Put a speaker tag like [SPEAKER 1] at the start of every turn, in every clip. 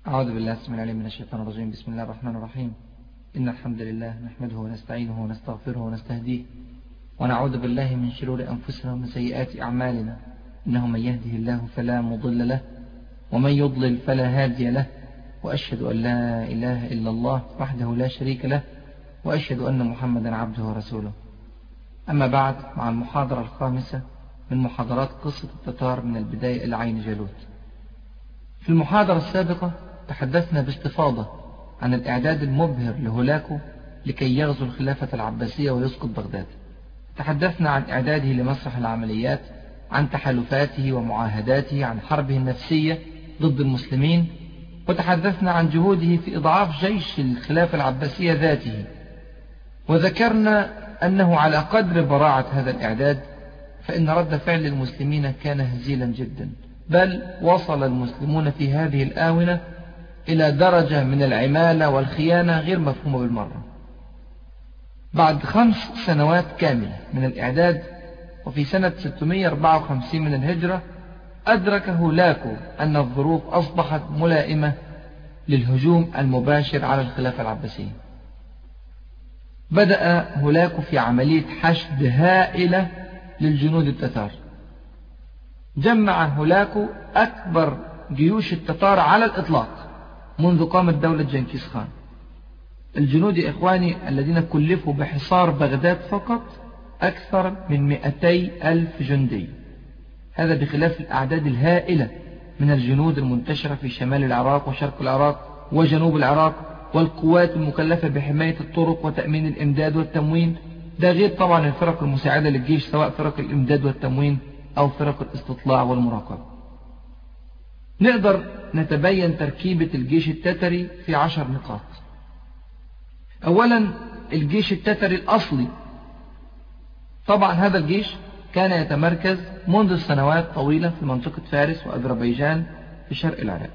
[SPEAKER 1] أعوذ بالله السميع العليم من الشيطان الرجيم. بسم الله الرحمن الرحيم. إن الحمد لله نحمده ونستعينه ونستغفره ونستهديه ونعوذ بالله من شرور أنفسنا ومن سيئات أعمالنا. إنه من يهده الله فلا مضل له ومن يضلل فلا هادي له، وأشهد أن لا إله إلا الله وحده لا شريك له، وأشهد أن محمدا عبده ورسوله. أما بعد، مع المحاضرة الخامسة من محاضرات قصة التتار من البداية إلى عين جالوت. في المحاضرة السابقة تحدثنا باستفاضة عن الإعداد المبهر لهولاكو لكي يغزو الخلافة العباسية ويسقط بغداد. تحدثنا عن إعداده لمسرح العمليات، عن تحالفاته ومعاهداته، عن حربه النفسية ضد المسلمين، وتحدثنا عن جهوده في إضعاف جيش الخلافة العباسية ذاته. وذكرنا أنه على قدر براعة هذا الإعداد فإن رد فعل المسلمين كان هزيلا جدا، بل وصل المسلمون في هذه الآونة إلى درجة من العمالة والخيانة غير مفهومة بالمرة. بعد 5 سنوات كاملة من الإعداد، وفي سنة 654 من الهجرة، أدرك هولاكو أن الظروف أصبحت ملائمة للهجوم المباشر على الخلافة العباسية. بدأ هولاكو في عملية حشد هائلة للجنود التتار. جمع هولاكو أكبر جيوش التتار على الإطلاق منذ قامت دولة جنكيز خان. الجنود يا إخواني الذين كلفوا بحصار بغداد فقط أكثر من 200,000 جندي، هذا بخلاف الأعداد الهائلة من الجنود المنتشرة في شمال العراق وشرق العراق وجنوب العراق، والقوات المكلفة بحماية الطرق وتأمين الإمداد والتموين، ده غير طبعا الفرق المساعدة للجيش، سواء فرق الإمداد والتموين أو فرق الاستطلاع والمراقبة. نقدر نتبين تركيبة الجيش التتري في 10 نقاط. أولا، الجيش التتري الأصلي. طبعا هذا الجيش كان يتمركز منذ سنوات طويلة في منطقة فارس وأذربيجان في شرق العراق.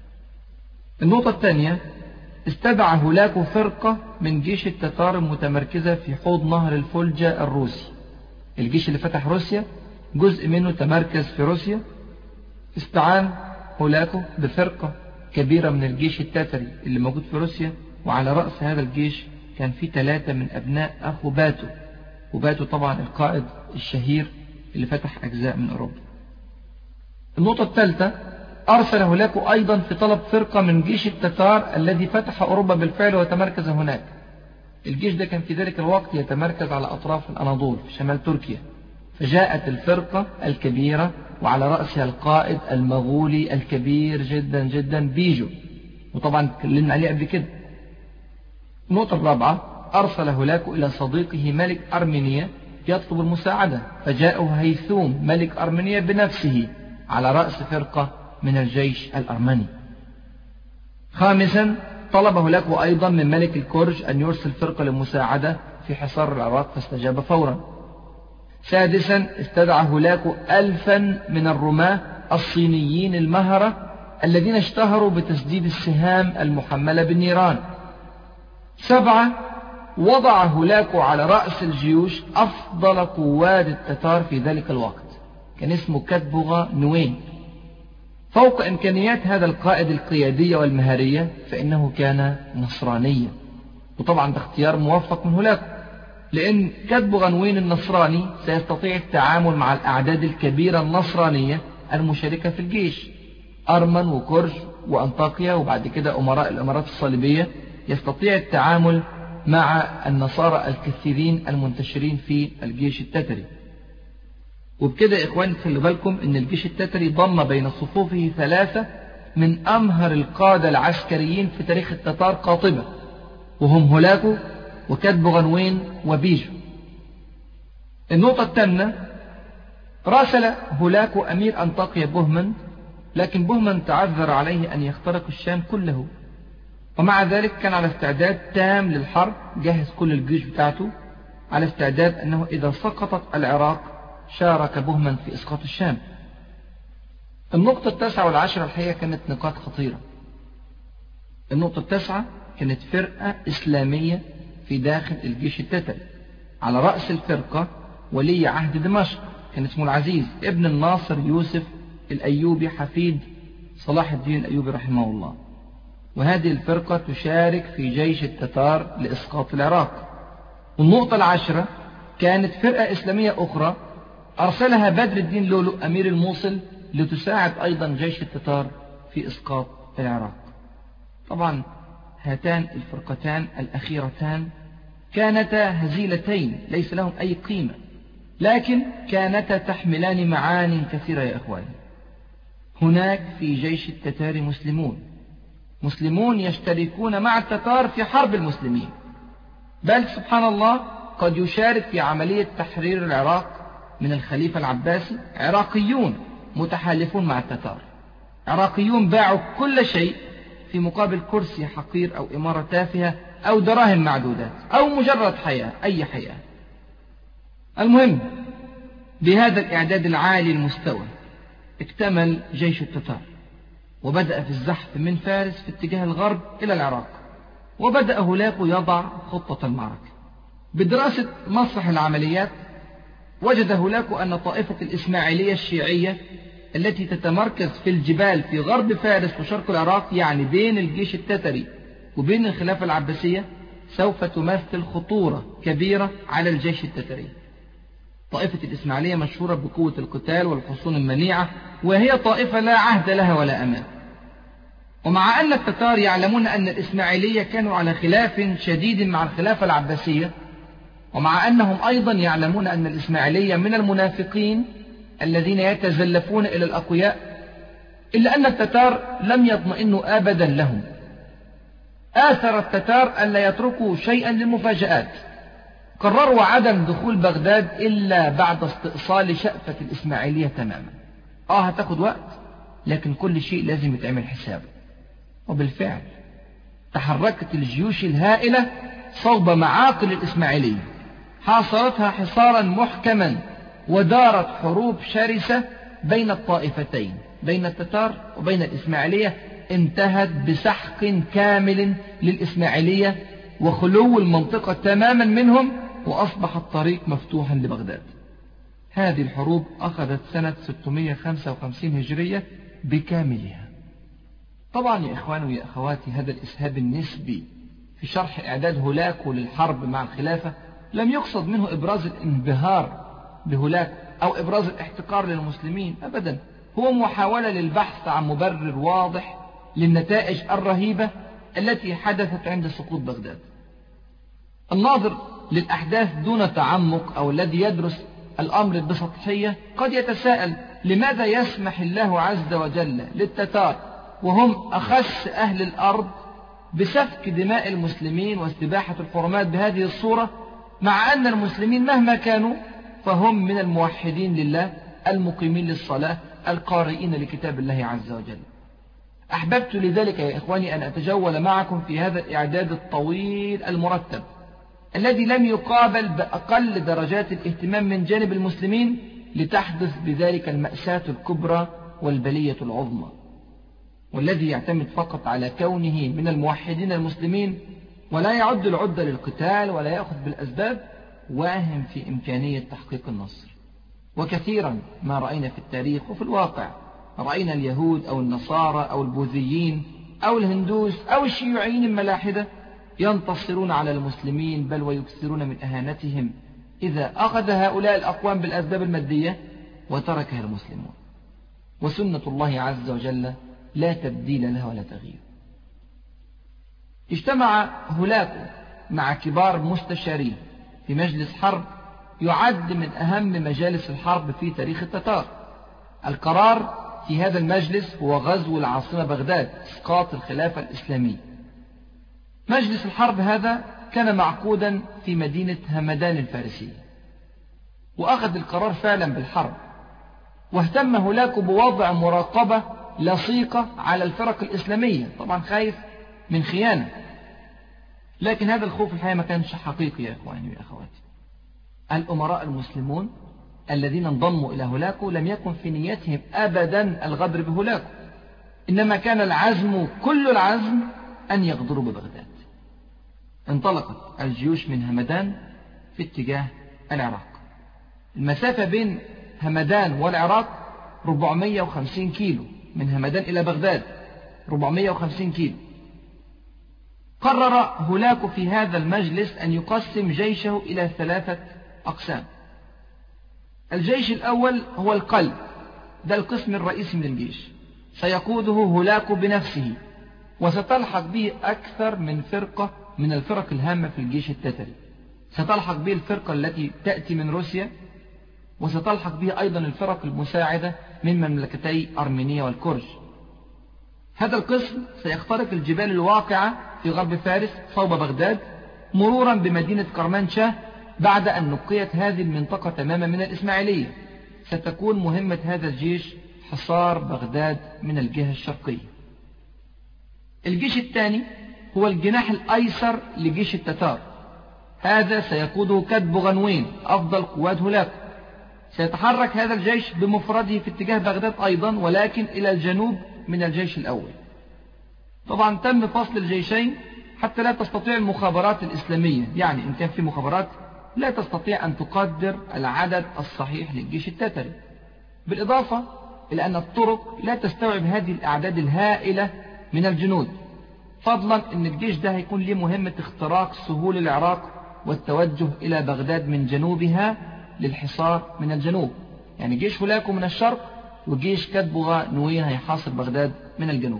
[SPEAKER 1] النقطة الثانية، استدعى هولاكو فرقة من جيش التتار المتمركزة في حوض نهر الفولجا الروسي. الجيش اللي فتح روسيا جزء منه تمركز في روسيا. استعان هولاكو بفرقة كبيرة من الجيش التتري اللي موجود في روسيا، وعلى رأس هذا الجيش كان في 3 من أبناء أخو باتو، وباتو طبعا القائد الشهير اللي فتح أجزاء من أوروبا. النقطة الثالثة، أرسل هولاكو أيضا في طلب فرقة من جيش التتار الذي فتح أوروبا بالفعل وتمركز هناك. الجيش ده كان في ذلك الوقت يتمركز على أطراف الأناضول في شمال تركيا. فجاءت الفرقة الكبيرة وعلى رأسها القائد المغولي الكبير جدا جدا بيجو، وطبعا تكلمنا عليه قبل كده. النقطة الرابعة، أرسل هولاكو إلى صديقه ملك أرمينيا يطلب المساعدة، فجاءه هيثوم ملك أرمينيا بنفسه على رأس فرقة من الجيش الأرمني. خامسا، طلب هولاكو أيضا من ملك الكرج أن يرسل فرقة للمساعدة في حصار العراق، فاستجاب فورا. سادسا، استدعى هولاكو 1000 من الرماة الصينيين المهرة الذين اشتهروا بتسديد السهام المحملة بالنيران. 7، وضع هولاكو على رأس الجيوش أفضل قوات التتار في ذلك الوقت، كان اسمه كاتبوغا نوين. فوق إمكانيات هذا القائد القيادية والمهارية فإنه كان نصرانيا، وطبعا ده اختيار موفق من هولاكو، لأن كاتبوغا نوين النصراني سيستطيع التعامل مع الأعداد الكبيرة النصرانية المشاركة في الجيش، أرمن وكرج وأنطاكيا وبعد كده أمراء الإمارات الصليبية، يستطيع التعامل مع النصارى الكثيرين المنتشرين في الجيش التتري. وبكده يا إخواني خلوا بالكم أن الجيش التتري ضم بين صفوفه 3 من أمهر القادة العسكريين في تاريخ التتار قاطبة، وهم هولاكو وكاتبوغا نوين وبيجو. النقطة الثامنة، راسل هولاكو أمير أنطاكيا بوهمند، لكن بوهمند تعذر عليه أن يخترق الشام كله، ومع ذلك كان على استعداد تام للحرب، جهز كل الجيوش بتاعته على استعداد أنه إذا سقطت العراق شارك بوهمند في إسقاط الشام. النقطة 9 و10 الحقيقة كانت نقاط خطيرة. النقطة 9 كانت فرقة إسلامية في داخل الجيش التتري، على رأس الفرقة ولي عهد دمشق كان اسمه العزيز ابن الناصر يوسف الأيوبي حفيد صلاح الدين الأيوبي رحمه الله. وهذه الفرقة تشارك في جيش التتار لإسقاط العراق. والنقطة العاشرة كانت فرقة إسلامية أخرى أرسلها بدر الدين لؤلؤ أمير الموصل لتساعد أيضا جيش التتار في إسقاط العراق. طبعا هاتان الفرقتان الأخيرتان كانتا هزيلتين ليس لهم أي قيمة، لكن كانتا تحملان معان كثيرة يا إخواني. هناك في جيش التتار مسلمون يشتركون مع التتار في حرب المسلمين، بل سبحان الله قد يشارك في عملية تحرير العراق من الخليفة العباسي عراقيون متحالفون مع التتار، عراقيون باعوا كل شيء في مقابل كرسي حقير أو إمارة تافهة أو دراهم معدودات أو مجرد حياة، أي حياة. المهم، بهذا الإعداد العالي المستوى اكتمل جيش التتار وبدأ في الزحف من فارس في اتجاه الغرب إلى العراق، وبدأ هولاكو يضع خطة المعركة. بدراسة مسرح العمليات وجد هولاكو أن طائفة الإسماعيلية الشيعية التي تتمركز في الجبال في غرب فارس وشرق العراق، يعني بين الجيش التتري وبين الخلافة العباسية، سوف تمثل خطورة كبيرة على الجيش التتري. طائفة الإسماعيلية مشهورة بقوة القتال والحصون المنيعة، وهي طائفة لا عهد لها ولا أمان. ومع أن التتار يعلمون أن الإسماعيلية كانوا على خلاف شديد مع الخلافة العباسية، ومع أنهم أيضا يعلمون أن الإسماعيلية من المنافقين الذين يتزلفون إلى الأقوياء، إلا أن التتار لم يطمئنوا أبدا لهم. آثر التتار أن لا يتركوا شيئا للمفاجآت. قرروا عدم دخول بغداد إلا بعد استئصال شأفة الإسماعيلية تماما. هتاخد وقت، لكن كل شيء لازم يتعمل حسابه. وبالفعل تحركت الجيوش الهائلة صوب معاقل الإسماعيلية، حاصرتها حصارا محكما، ودارت حروب شرسة بين الطائفتين، بين التتار وبين الإسماعيلية، انتهت بسحق كامل للإسماعيلية وخلو المنطقة تماما منهم، وأصبح الطريق مفتوحا لبغداد. هذه الحروب أخذت سنة 655 هجرية بكاملها. طبعا يا إخواني ويا أخواتي، هذا الإسهاب النسبي في شرح إعداد هولاكو للحرب مع الخلافة لم يقصد منه إبراز الانبهار بهولاكو أو إبراز الاحتقار للمسلمين أبدا، هو محاولة للبحث عن مبرر واضح للنتائج الرهيبة التي حدثت عند سقوط بغداد. الناظر للأحداث دون تعمق أو الذي يدرس الأمر بسطحية قد يتساءل: لماذا يسمح الله عز وجل للتتار وهم أخس أهل الأرض بسفك دماء المسلمين واستباحة الحرمات بهذه الصورة، مع أن المسلمين مهما كانوا فهم من الموحدين لله المقيمين للصلاة القارئين لكتاب الله عز وجل؟ أحببت لذلك يا إخواني أن أتجول معكم في هذا الإعداد الطويل المرتب الذي لم يقابل بأقل درجات الاهتمام من جانب المسلمين، لتحدث بذلك المأساة الكبرى والبلية العظمى. والذي يعتمد فقط على كونه من الموحدين المسلمين ولا يعد العدة للقتال ولا يأخذ بالأسباب، واهم في إمكانية تحقيق النصر. وكثيرا ما رأينا في التاريخ وفي الواقع، رأينا اليهود أو النصارى أو البوذيين أو الهندوس أو الشيوعيين الملاحدة ينتصرون على المسلمين، بل ويكثرون من أهانتهم إذا أخذ هؤلاء الأقوام بالأسباب المادية وتركها المسلمون. وسنة الله عز وجل لا تبديل لها ولا تغيير. اجتمع هولاكو مع كبار مستشارين في مجلس حرب يعد من أهم مجالس الحرب في تاريخ التتار. القرار في هذا المجلس هو غزو العاصمة بغداد، إسقاط الخلافة الإسلامية. مجلس الحرب هذا كان معقودا في مدينة همدان الفارسية، وأخذ القرار فعلا بالحرب، واهتم هولاكو بوضع مراقبة لصيقة على الفرق الإسلامية، طبعا خايف من خيانة. لكن هذا الخوف الحقيقة ما كانش حقيقي يا إخواني وأخواتي. الأمراء المسلمون الذين انضموا إلى هولاكو لم يكن في نيتهم أبدا الغدر بهولاكو، إنما كان العزم كل العزم أن يغدروا ببغداد. انطلقت الجيوش من همدان في اتجاه العراق. المسافة بين همدان والعراق 450 كيلو، من همدان إلى بغداد 450 كيلو. قرر هولاكو في هذا المجلس أن يقسم جيشه إلى 3 أقسام. الجيش الأول هو القلب، ده القسم الرئيسي من الجيش، سيقوده هولاكو بنفسه، وستلحق به أكثر من فرقة من الفرق الهامة في الجيش التتري. ستلحق به الفرقة التي تأتي من روسيا، وستلحق به أيضا الفرق المساعدة من مملكتي أرمينيا والكرج. هذا القسم سيخترق الجبال الواقعة في غرب فارس صوب بغداد، مرورا بمدينة كرمانشاه. بعد أن نقيت هذه المنطقة تماما من الإسماعيلية، ستكون مهمة هذا الجيش حصار بغداد من الجهة الشرقية. الجيش الثاني هو الجناح الأيسر لجيش التتار، هذا سيقوده كتبغنوين أفضل قوات هولاكو. سيتحرك هذا الجيش بمفرده في اتجاه بغداد أيضا، ولكن إلى الجنوب من الجيش الأول. طبعا تم فصل الجيشين حتى لا تستطيع المخابرات الإسلامية، يعني إن كان في مخابرات لا تستطيع أن تقدر العدد الصحيح للجيش التتري، بالإضافة إلى أن الطرق لا تستوعب هذه الأعداد الهائلة من الجنود، فضلا أن الجيش ده هيكون له مهمة اختراق سهول العراق والتوجه إلى بغداد من جنوبها للحصار من الجنوب. يعني جيش هولاكو من الشرق، وجيش كتبغنوين هيحاصر بغداد من الجنوب.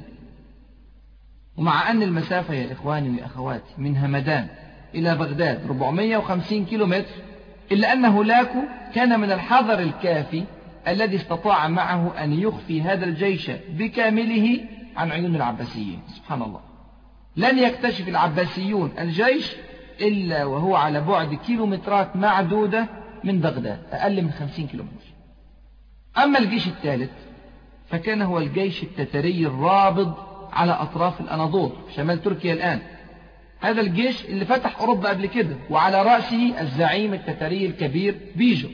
[SPEAKER 1] ومع أن المسافة يا إخواني وأخواتي من همدان إلى بغداد 450 كيلومتر، إلا أن هولاكو كان من الحذر الكافي الذي استطاع معه أن يخفي هذا الجيش بكامله عن عيون العباسيين. سبحان الله، لن يكتشف العباسيون الجيش إلا وهو على بعد كيلومترات معدودة من بغداد، أقل من 50 كيلومتر. أما الجيش الثالث فكان هو الجيش التتري الرابض على أطراف الأناضول في شمال تركيا الآن. هذا الجيش اللي فتح أوروبا قبل كده، وعلى رأسه الزعيم التتري الكبير بيجو.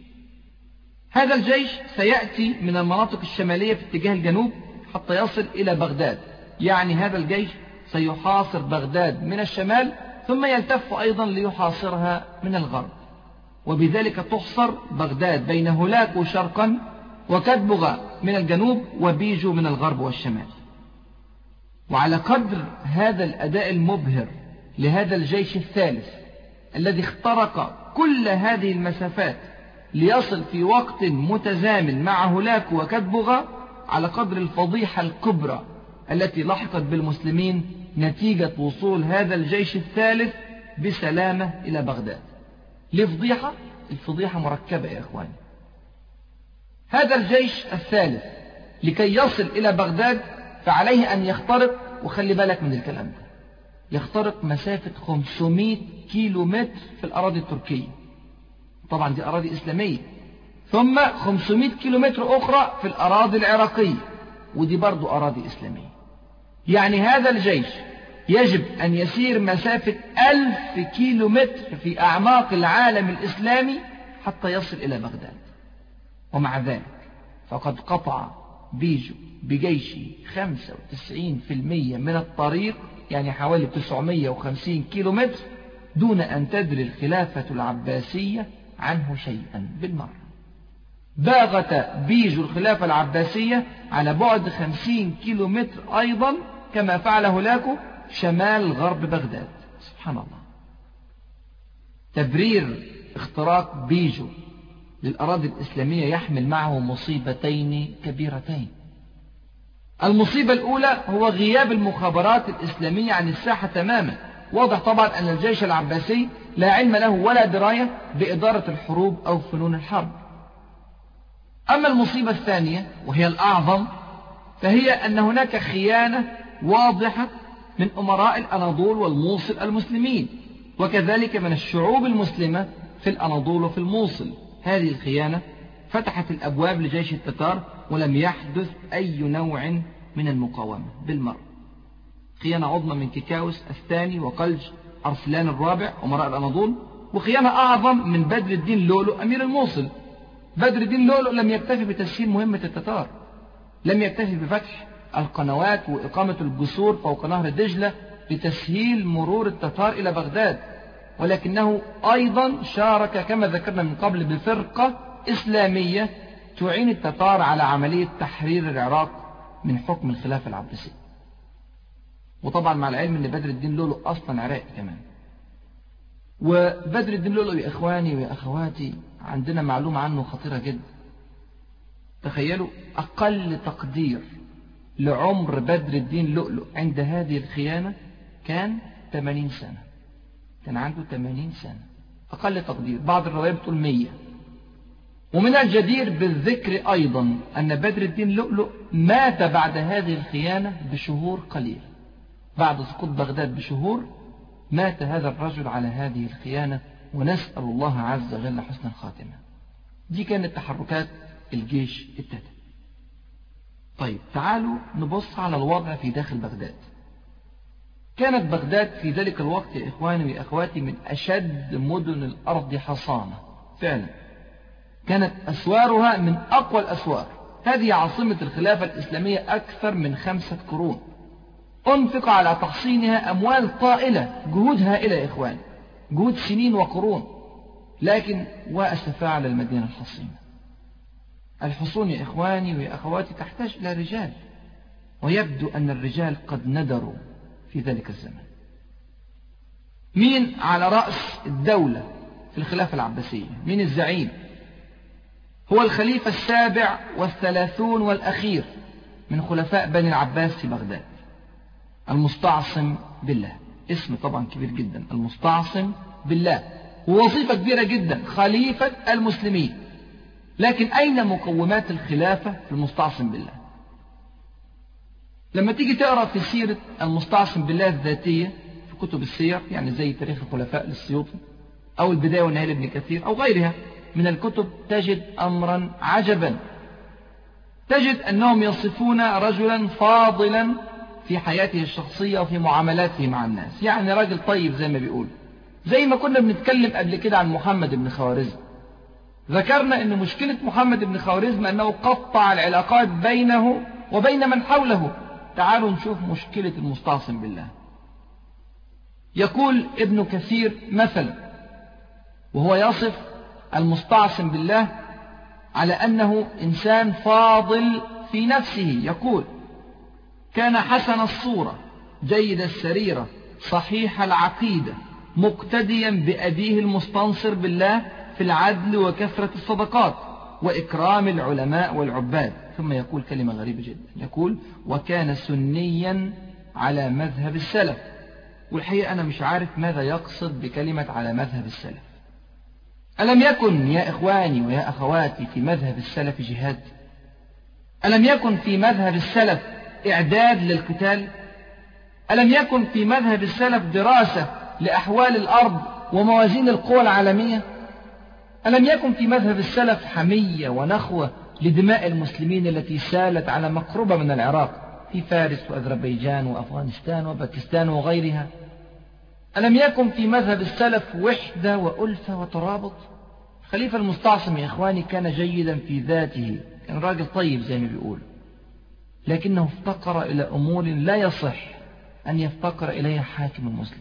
[SPEAKER 1] هذا الجيش سيأتي من المناطق الشمالية في اتجاه الجنوب حتى يصل إلى بغداد، يعني هذا الجيش سيحاصر بغداد من الشمال ثم يلتف أيضا ليحاصرها من الغرب، وبذلك تحصر بغداد بين هولاكو شرقا وكتبغ من الجنوب وبيجو من الغرب والشمال. وعلى قدر هذا الأداء المبهر لهذا الجيش الثالث الذي اخترق كل هذه المسافات ليصل في وقت متزامن مع هولاكو وكتبغ، على قدر الفضيحة الكبرى التي لحقت بالمسلمين نتيجة وصول هذا الجيش الثالث بسلامة إلى بغداد. لفضيحة، الفضيحة مركبة يا إخواني. هذا الجيش الثالث لكي يصل إلى بغداد فعليه أن يخترق، وخلي بالك من الكلام ده، يخترق مسافة 500 كيلو متر في الأراضي التركية، طبعا دي أراضي إسلامية، ثم 500 كيلو متر أخرى في الأراضي العراقية، ودي برضو أراضي إسلامية. يعني هذا الجيش يجب أن يسير مسافة 1000 كيلو متر في أعماق العالم الإسلامي حتى يصل إلى بغداد. ومع ذلك فقد قطع بيجو بجيشه 95% من الطريق، يعني حوالي 950 كيلو متر، دون أن تدري الخلافة العباسية عنه شيئا بالمرة. باغت بيجو الخلافة العباسية على بعد 50 كيلو متر أيضا، كما فعل هولاكو شمال غرب بغداد. سبحان الله. تبرير اختراق بيجو للأراضي الإسلامية يحمل معه مصيبتين كبيرتين. المصيبة الأولى هو غياب المخابرات الإسلامية عن الساحة تماما. واضح طبعا أن الجيش العباسي لا علم له ولا دراية بإدارة الحروب أو فنون الحرب. أما المصيبة الثانية وهي الأعظم، فهي أن هناك خيانة واضحة من أمراء الأناضول والموصل المسلمين، وكذلك من الشعوب المسلمة في الأناضول وفي الموصل. هذه الخيانة فتحت الأبواب لجيش التتار، ولم يحدث أي نوع من المقاومة بالمرة. خيانة عظمى من كيكاوس الثاني وقلج أرسلان الرابع أمراء الأناضول، وخيانة أعظم من بدر الدين لؤلؤ أمير الموصل. بدر الدين لؤلؤ لم يكتفي بتسهيل مهمة التتار، لم يكتفي بفتح القنوات وإقامة الجسور فوق نهر دجلة لتسهيل مرور التتار إلى بغداد، ولكنه أيضا شارك كما ذكرنا من قبل بفرقة إسلامية تعين التتار على عملية تحرير العراق من حكم الخلافة العباسية. وطبعا مع العلم أن بدر الدين لؤلؤ أصلا عراقي كمان. وبدر الدين لؤلؤ يا إخواني ويا أخواتي عندنا معلومة عنه خطيرة جدا. تخيلوا أقل تقدير لعمر بدر الدين لؤلؤ عند هذه الخيانة كان 80 سنة. كان عنده 80 سنة أقل تقدير، بعض الروايات بتقول 100. ومن الجدير بالذكر أيضا أن بدر الدين لؤلؤ مات بعد هذه الخيانة بشهور قليل. بعد سقوط بغداد بشهور مات هذا الرجل على هذه الخيانة، ونسأل الله عز وجل حسن الخاتمة. دي كانت تحركات الجيش التتري. طيب تعالوا نبص على الوضع في داخل بغداد. كانت بغداد في ذلك الوقت يا إخواني وأخواتي من أشد مدن الأرض حصانة فعلا. كانت أسوارها من أقوى الأسوار. هذه عاصمة الخلافة الإسلامية أكثر من 5 قرون. أنفق على تحصينها أموال طائلة، جهود هائلة يا إخواني، جهود سنين وقرون، لكن وأسفا على المدينة الحصينة. الحصون يا إخواني ويا أخواتي تحتاج إلى رجال، ويبدو أن الرجال قد ندروا في ذلك الزمن. مين على رأس الدولة في الخلافة العباسية؟ مين الزعيم؟ هو الخليفة 37 والأخير من خلفاء بني العباس في بغداد، المستعصم بالله. اسم طبعا كبير جدا، المستعصم بالله، ووظيفة كبيرة جدا، خليفة المسلمين. لكن أين مقومات الخلافة في المستعصم بالله؟ لما تيجي تقرأ في سيرة المستعصم بالله الذاتية في كتب السير، يعني زي تاريخ الخلفاء للسيوطي أو البداية والنهاية لابن كثير أو غيرها من الكتب، تجد أمرا عجبا. تجد أنهم يصفون رجلا فاضلا في حياته الشخصية وفي معاملاته مع الناس، يعني راجل طيب زي ما بيقول. زي ما كنا بنتكلم قبل كده عن محمد بن خوارزم، ذكرنا أن مشكلة محمد بن خوارزم أنه قطع العلاقات بينه وبين من حوله. تعالوا نشوف مشكلة المستعصم بالله. يقول ابن كثير مثلا وهو يصف المستعصم بالله على أنه إنسان فاضل في نفسه، يقول: كان حسن الصورة، جيد السريرة، صحيح العقيدة، مقتديا بأبيه المستنصر بالله في العدل وكثرة الصدقات وإكرام العلماء والعباد. ثم يقول كلمة غريبة جدا، يقول: وكان سنيا على مذهب السلف. والحقيقة أنا مش عارف ماذا يقصد بكلمة على مذهب السلف. ألم يكن يا إخواني ويا أخواتي في مذهب السلف جهاد؟ ألم يكن في مذهب السلف إعداد للقتال؟ ألم يكن في مذهب السلف دراسة لأحوال الأرض وموازين القوى العالمية؟ ألم يكن في مذهب السلف حمية ونخوة لدماء المسلمين التي سالت على مقربة من العراق في فارس وأذربيجان وأفغانستان وباكستان وغيرها؟ ألم يكن في مذهب السلف وحدة وألفة وترابط؟ خليفة المستعصم يا إخواني كان جيدا في ذاته، كان راجل طيب زي ما بيقول، لكنه افتقر إلى أمور لا يصح أن يفتقر إليها حاكم مسلم.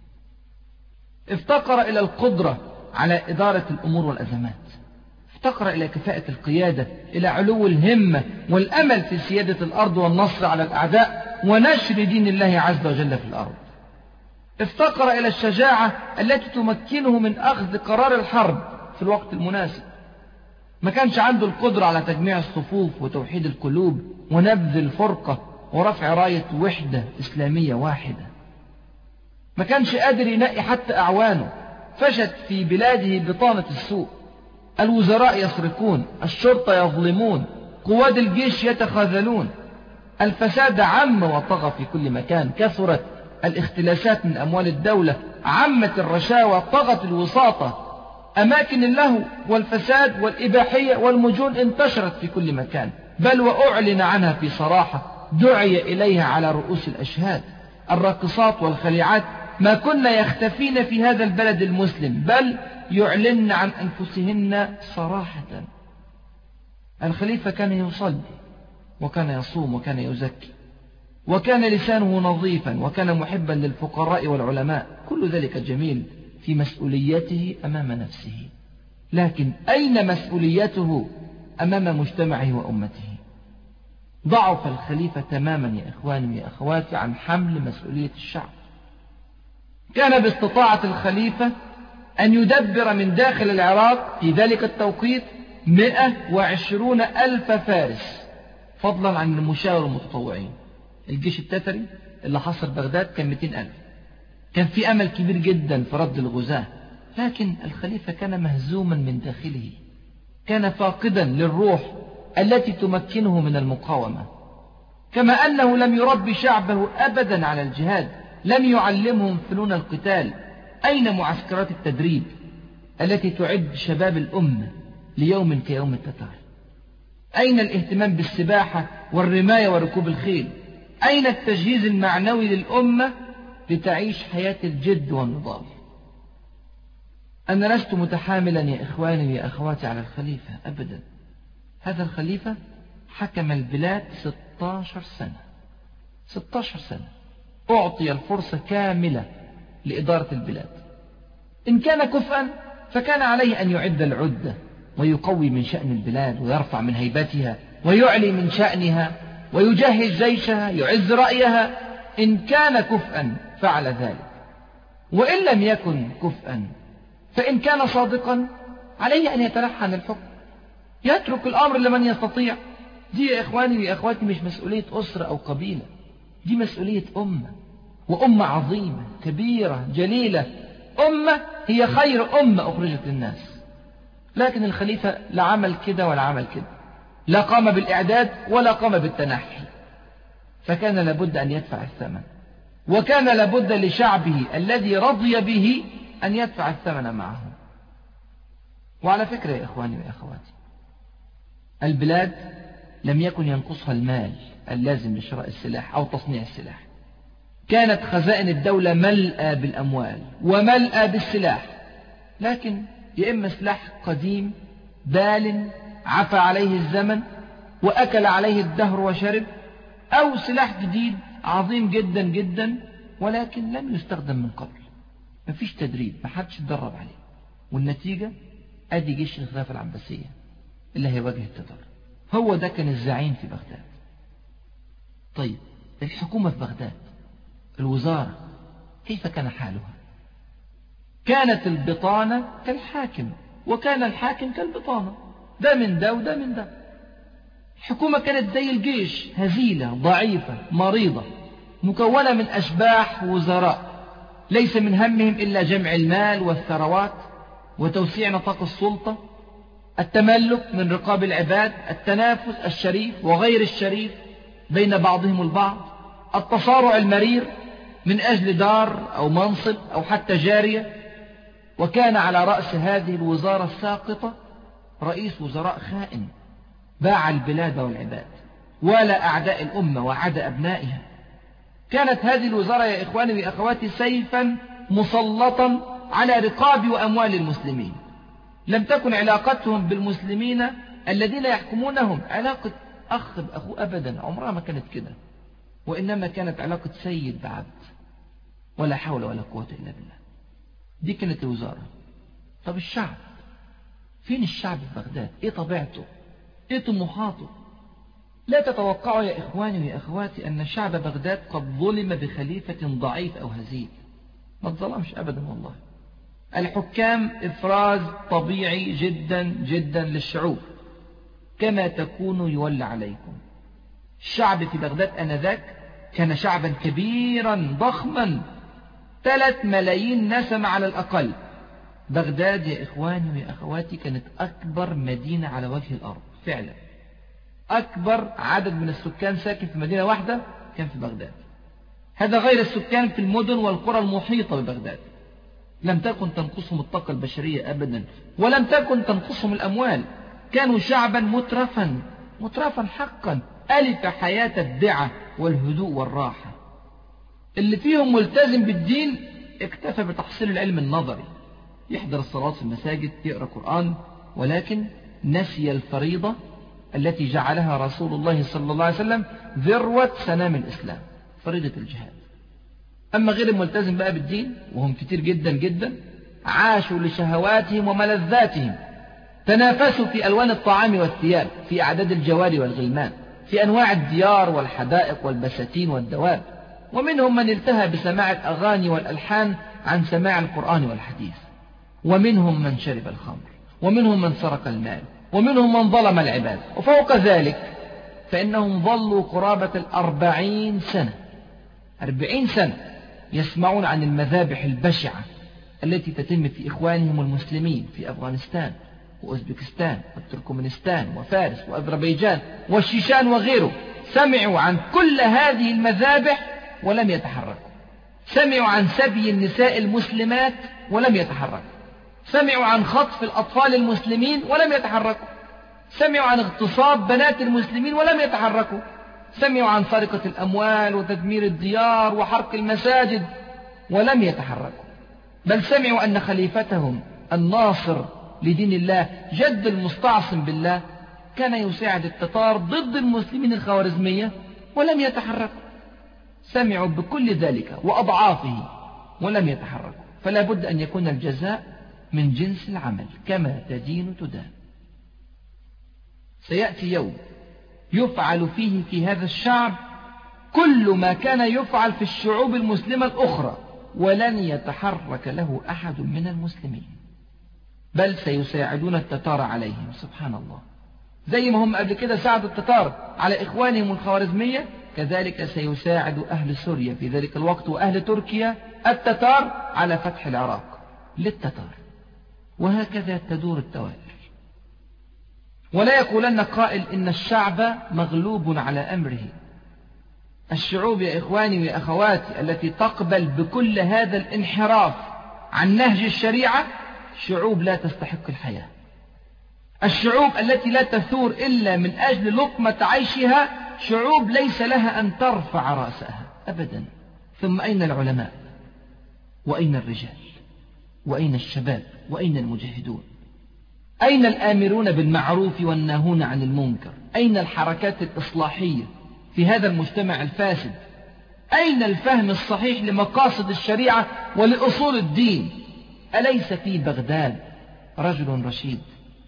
[SPEAKER 1] افتقر إلى القدرة على إدارة الأمور والأزمات، افتقر إلى كفاءة القيادة، إلى علو الهمة والأمل في سيادة الأرض والنصر على الأعداء ونشر دين الله عز وجل في الأرض. افتقر إلى الشجاعة التي تمكنه من أخذ قرار الحرب في الوقت المناسب. ما كانش عنده القدرة على تجميع الصفوف وتوحيد القلوب ونبذ الفرقة ورفع راية وحدة إسلامية واحدة. ما كانش قادر ينقي حتى أعوانه. فشت في بلاده بطانة السوء، الوزراء يسرقون، الشرطة يظلمون، قواد الجيش يتخاذلون، الفساد عم وطغى في كل مكان، كثرت الاختلاسات من أموال الدولة، عمت الرشاوى، طغت الوساطة، أماكن اللهو والفساد والإباحية والمجون انتشرت في كل مكان، بل وأعلن عنها في صراحة، دعي إليها على رؤوس الأشهاد. الراقصات والخليعات ما كن يختفين في هذا البلد المسلم، بل يعلن عن أنفسهن صراحة. الخليفة كان يصلي وكان يصوم وكان يزكي وكان لسانه نظيفا وكان محبا للفقراء والعلماء، كل ذلك جميل في مسؤوليته أمام نفسه، لكن أين مسؤوليته أمام مجتمعه وأمته؟ ضعف الخليفة تماما يا إخواني ويا أخواتي عن حمل مسؤولية الشعب. كان باستطاعة الخليفة أن يدبر من داخل العراق في ذلك التوقيت 120,000 فارس، فضلا عن المشاة والمتطوعين. الجيش التتري اللي حصر بغداد كان 200,000. كان في أمل كبير جدا في رد الغزاة، لكن الخليفة كان مهزوما من داخله، كان فاقدا للروح التي تمكنه من المقاومة. كما أنه لم يربي شعبه أبدا على الجهاد، لم يعلمهم فنون القتال. أين معسكرات التدريب التي تعد شباب الأمة ليوم كيوم التتار؟ أين الاهتمام بالسباحة والرماية وركوب الخيل؟ أين التجهيز المعنوي للأمة لتعيش حياة الجد والنضال؟ أنا لست متحاملا يا إخواني ويا أخواتي على الخليفة أبدا. هذا الخليفة حكم البلاد 16 سنة. 16 سنة أعطي الفرصة كاملة لإدارة البلاد. إن كان كفءا فكان عليه أن يعد العدة ويقوي من شأن البلاد ويرفع من هيبتها ويعلي من شأنها ويجهز جيشها يعز رأيها. إن كان كفءا فعل ذلك، وإن لم يكن كفءا فإن كان صادقا عليه أن يتنحى عن الحكم، يترك الأمر لمن يستطيع. دي يا إخواني ويا أخواتي مش مسؤولية أسرة أو قبيلة، دي مسؤولية أمة، وأمة عظيمة كبيرة جليلة، أمة هي خير أمة أخرجت للناس. لكن الخليفة لا عمل كده ولا عمل كده، لا قام بالإعداد ولا قام بالتنحي، فكان لابد أن يدفع الثمن، وكان لابد لشعبه الذي رضي به أن يدفع الثمن معه. وعلى فكرة يا إخواني وأخواتي، البلاد لم يكن ينقصها المال اللازم لشراء السلاح أو تصنيع السلاح. كانت خزائن الدولة ملأة بالأموال وملأة بالسلاح، لكن يا إما سلاح قديم بال عفى عليه الزمن وأكل عليه الدهر وشرب، أو سلاح جديد عظيم جدا جدا ولكن لم يستخدم من قبل، مفيش تدريب، محدش اتدرب عليه، والنتيجة أدي جيش الخلافة العباسية اللي هيواجه التتار. هو ده كان الزعيم في بغداد. طيب الحكومة في بغداد، الوزارة، كيف كان حالها؟ كانت البطانة كالحاكم، وكان الحاكم كالبطانة، ده من ده وده من ده. الحكومة كانت زي الجيش، هزيلة ضعيفة مريضة، مكونة من أشباح وزراء ليس من همهم إلا جمع المال والثروات وتوسيع نطاق السلطة، التملك من رقاب العباد، التنافس الشريف وغير الشريف بين بعضهم البعض، التصارع المرير من أجل دار أو منصب أو حتى جارية. وكان على رأس هذه الوزارة الساقطة رئيس وزراء خائن باع البلاد والعباد، ولا أعداء الأمة وعد أبنائها. كانت هذه الوزارة يا إخواني وأخواتي سيفا مسلطا على رقاب وأموال المسلمين. لم تكن علاقتهم بالمسلمين الذين يحكمونهم علاقة أخ بأخوه أبدا، عمرها ما كانت كده، وإنما كانت علاقة سيد بعبد، ولا حول ولا قوة إلا بالله. دي كانت الوزارة. طب الشعب، فين الشعب في بغداد؟ إيه طبيعته؟ إيه طموحاته؟ لا تتوقعوا يا إخواني ويا أخواتي أن شعب بغداد قد ظلم بخليفة ضعيف أو هزيل. ما تظلمش أبدا والله. الحكام إفراز طبيعي جدا جدا للشعوب، كما تكون يولى عليكم. الشعب في بغداد آنذاك كان شعبا كبيرا ضخما، 3 ملايين نسمة على الأقل. بغداد يا إخواني ويا أخواتي كانت أكبر مدينة على وجه الأرض فعلا. أكبر عدد من السكان ساكن في مدينة واحدة كان في بغداد، هذا غير السكان في المدن والقرى المحيطة ببغداد. لم تكن تنقصهم الطاقة البشرية أبدا، ولم تكن تنقصهم الأموال. كانوا شعبا مترفا حقا، ألف حياة الدعة والهدوء والراحة. اللي فيهم ملتزم بالدين اكتفى بتحصيل العلم النظري، يحضر الصلاة في المساجد، يقرأ قرآن، ولكن نسي الفريضة التي جعلها رسول الله صلى الله عليه وسلم ذروة سنام الإسلام، فريضة الجهاد. أما غير الملتزم بقى بالدين، وهم كتير جدا جدا، عاشوا لشهواتهم وملذاتهم، تنافسوا في ألوان الطعام والثياب، في أعداد الجواري والغلمان، في أنواع الديار والحدائق والبساتين والدواب، ومنهم من التهى بسماع الأغاني والألحان عن سماع القرآن والحديث، ومنهم من شرب الخمر، ومنهم من سرق المال، ومنهم من ظلم العباد. وفوق ذلك فإنهم ظلوا قرابة 40 سنة 40 سنة يسمعون عن المذابح البشعة التي تتم في إخوانهم المسلمين في أفغانستان وأوزبكستان والتركمانستان وفارس وأذربيجان والشيشان وغيره. سمعوا عن كل هذه المذابح ولم يتحركوا. سمعوا عن سبي النساء المسلمات ولم يتحركوا. سمعوا عن خطف الأطفال المسلمين ولم يتحركوا. سمعوا عن اغتصاب بنات المسلمين ولم يتحركوا. سمعوا عن سرقة الأموال وتدمير الديار وحرق المساجد ولم يتحركوا. بل سمعوا أن خليفتهم الناصر لدين الله جد المستعصم بالله كان يساعد التتار ضد المسلمين الخوارزمية ولم يتحركوا. سمعوا بكل ذلك وأضعافه ولم يتحركوا. فلا بد أن يكون الجزاء من جنس العمل، كما تدين تدان. سيأتي يوم يفعل فيه في هذا الشعب كل ما كان يفعل في الشعوب المسلمة الأخرى، ولن يتحرك له أحد من المسلمين، بل سيساعدون التتار عليهم. سبحان الله، زي ما هم قبل كده ساعدوا التتار على إخوانهم الخوارزمية، كذلك سيساعد أهل سوريا في ذلك الوقت وأهل تركيا التتار على فتح العراق للتتار، وهكذا تدور الدوائر. ولا يقولن قائل إن الشعب مغلوب على أمره. الشعوب يا إخواني ويا أخواتي التي تقبل بكل هذا الانحراف عن نهج الشريعة شعوب لا تستحق الحياة. الشعوب التي لا تثور إلا من أجل لقمة عيشها شعوب ليس لها أن ترفع رأسها أبدا. ثم أين العلماء؟ وأين الرجال؟ وأين الشباب؟ وأين المجاهدون؟ أين الآمرون بالمعروف والناهون عن المنكر؟ أين الحركات الإصلاحية في هذا المجتمع الفاسد؟ أين الفهم الصحيح لمقاصد الشريعة ولأصول الدين؟ أليس في بغداد رجل رشيد؟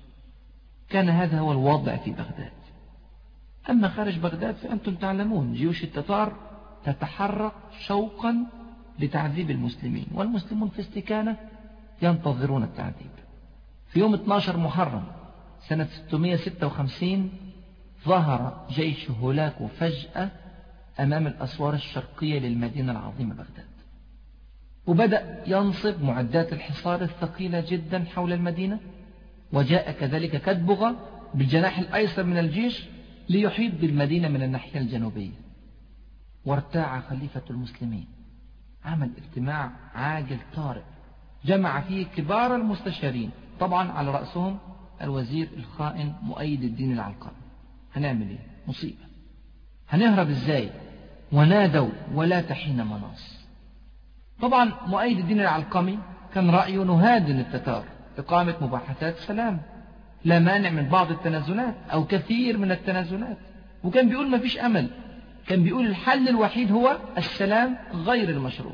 [SPEAKER 1] كان هذا هو الوضع في بغداد. أما خارج بغداد فأنتم تعلمون جيوش التتار تتحرك شوقا لتعذيب المسلمين، والمسلمون في استكانة ينتظرون التعذيب. في يوم 12 محرم سنة 656 ظهر جيش هولاكو فجأة أمام الأسوار الشرقية للمدينة العظيمة بغداد، وبدأ ينصب معدات الحصار الثقيلة جدا حول المدينة، وجاء كذلك كدبغة بالجناح الأيسر من الجيش ليحيط بالمدينة من الناحية الجنوبية. وارتاع خليفة المسلمين، عمل اجتماع عاجل طارئ جمع فيه كبار المستشارين، طبعا على رأسهم الوزير الخائن مؤيد الدين العلقمي. هنعمل ايه؟ مصيبة، هنهرب ازاي؟ ونادوا ولا تحين مناص. طبعا مؤيد الدين العلقمي كان رأيه نهادن التتار، إقامة مباحثات سلام، لا مانع من بعض التنازلات أو كثير من التنازلات، وكان بيقول ما فيش أمل، كان بيقول الحل الوحيد هو السلام غير المشروط.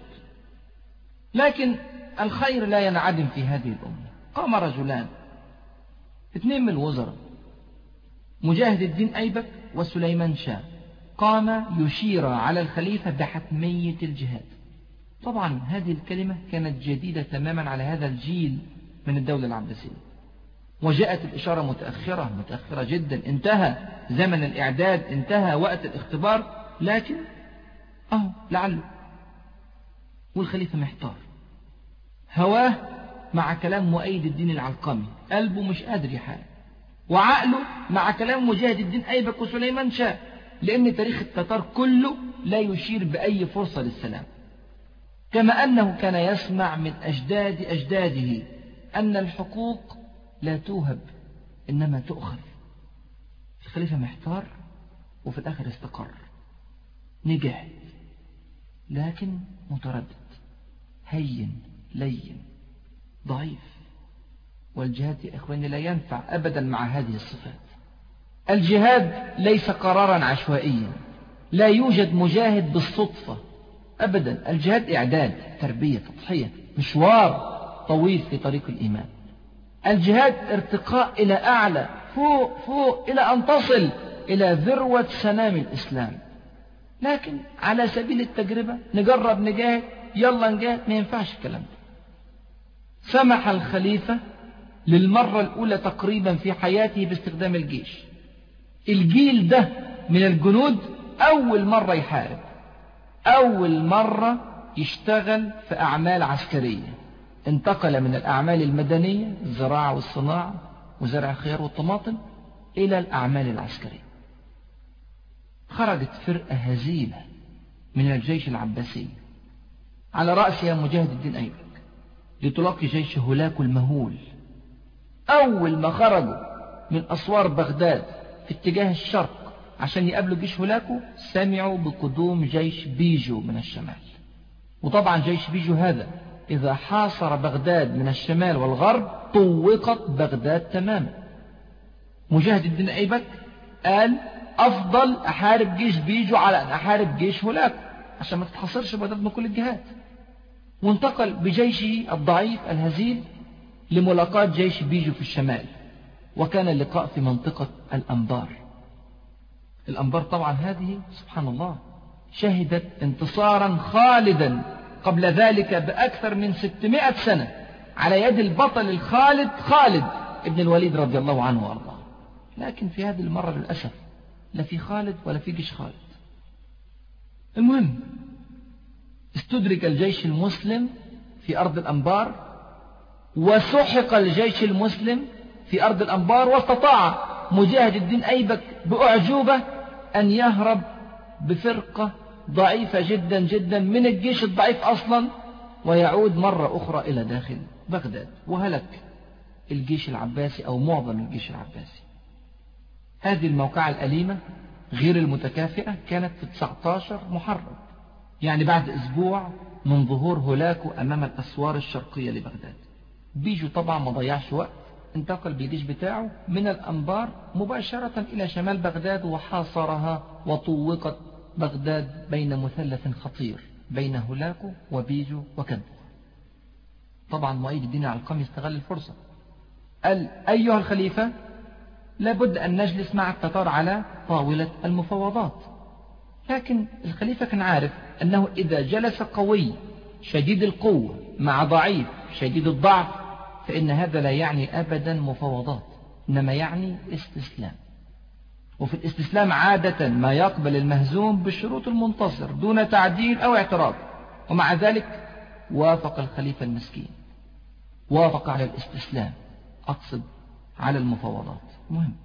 [SPEAKER 1] لكن الخير لا ينعدم في هذه الأمة. قام رجلان، اثنين من الوزراء، مجاهد الدين أيبك وسليمان شاه، قام يشير على الخليفة بحتمية الجهاد. طبعا هذه الكلمة كانت جديدة تماما على هذا الجيل من الدولة العباسية، وجاءت الإشارة متأخرة جدا، انتهى زمن الإعداد، انتهى وقت الاختبار، لكن لعله. والخليفة محتار، هواه مع كلام مؤيد الدين العلقمي، قلبه مش قادر يحارب، وعقله مع كلام مجاهد الدين أيبك وسليمان شاه، لأن تاريخ التتار كله لا يشير بأي فرصة للسلام. كما أنه كان يسمع من أجداد أجداده أن الحقوق لا توهب إنما تؤخذ. الخليفة محتار، وفي الآخر استقر، نجح، لكن متردد، هين لين ضعيف. والجهاد يا إخواني لا ينفع أبدا مع هذه الصفات. الجهاد ليس قرارا عشوائيا، لا يوجد مجاهد بالصدفة أبدا. الجهاد إعداد، تربية، تضحية، مشوار طويل في طريق الإيمان. الجهاد ارتقاء إلى أعلى، فوق إلى أن تصل إلى ذروة سنام الإسلام، لكن على سبيل التجربة نجرب نجاهد، يلا نجاهد، ما ينفعش الكلام ده. سمح الخليفة للمرة الأولى تقريبا في حياته باستخدام الجيش. الجيل ده من الجنود أول مرة يحارب، أول مرة يشتغل في أعمال عسكرية. انتقل من الأعمال المدنية، الزراعة والصناعة وزرع الخيار والطماطم، إلى الأعمال العسكرية. خرجت فرقة هزيلة من الجيش العباسي على رأسها مجاهد الدين أيبك لتلاقي جيش هولاكو المهول. أول ما خرجوا من أسوار بغداد في اتجاه الشرق عشان يقابلوا جيش هولاكو، سمعوا بقدوم جيش بيجو من الشمال. وطبعا جيش بيجو هذا إذا حاصر بغداد من الشمال والغرب طوقت بغداد تماما. مجاهد الدين أيبك قال أفضل أحارب جيش بيجو على أن أحارب جيش هولاكو عشان ما تتحصرش بغداد من كل الجهات. وانتقل بجيشه الضعيف الهزيل لملاقاة جيش بيجو في الشمال، وكان اللقاء في منطقة الأنبار. الأنبار طبعا هذه سبحان الله شهدت انتصارا خالدا قبل ذلك بأكثر من 600 سنة على يد البطل الخالد خالد ابن الوليد رضي الله عنه وارضاه. لكن في هذه المرة للأسف لا في خالد ولا في جيش خالد. المهم استدرك الجيش المسلم في أرض الأنبار، وسحق الجيش المسلم في أرض الأنبار، واستطاع مجاهد الدين أيبك بأعجوبة أن يهرب بفرقة ضعيفة جدا جدا من الجيش الضعيف أصلا، ويعود مرة أخرى إلى داخل بغداد، وهلك الجيش العباسي أو معظم الجيش العباسي. هذه الموقعة الأليمة غير المتكافئة كانت في 19 محرم، يعني بعد أسبوع من ظهور هولاكو أمام الأسوار الشرقية لبغداد. بيجو طبعا ما ضيعش وقت، انتقل بالجيش بتاعه من الأنبار مباشرة إلى شمال بغداد وحاصرها، وطوقت بغداد بين مثلث خطير بين هولاكو وبيجو وكبه. طبعا مؤيد الدين العلقمي استغل الفرصة، قال أيها الخليفة لابد أن نجلس مع التتار على طاولة المفاوضات. لكن الخليفة كان عارف أنه إذا جلس قوي شديد القوة مع ضعيف شديد الضعف فإن هذا لا يعني أبدا مفاوضات، إنما يعني استسلام. وفي الاستسلام عادة ما يقبل المهزوم بشروط المنتصر دون تعديل أو اعتراض. ومع ذلك وافق الخليفة المسكين، وافق على الاستسلام، أقصد على المفاوضات. مهم،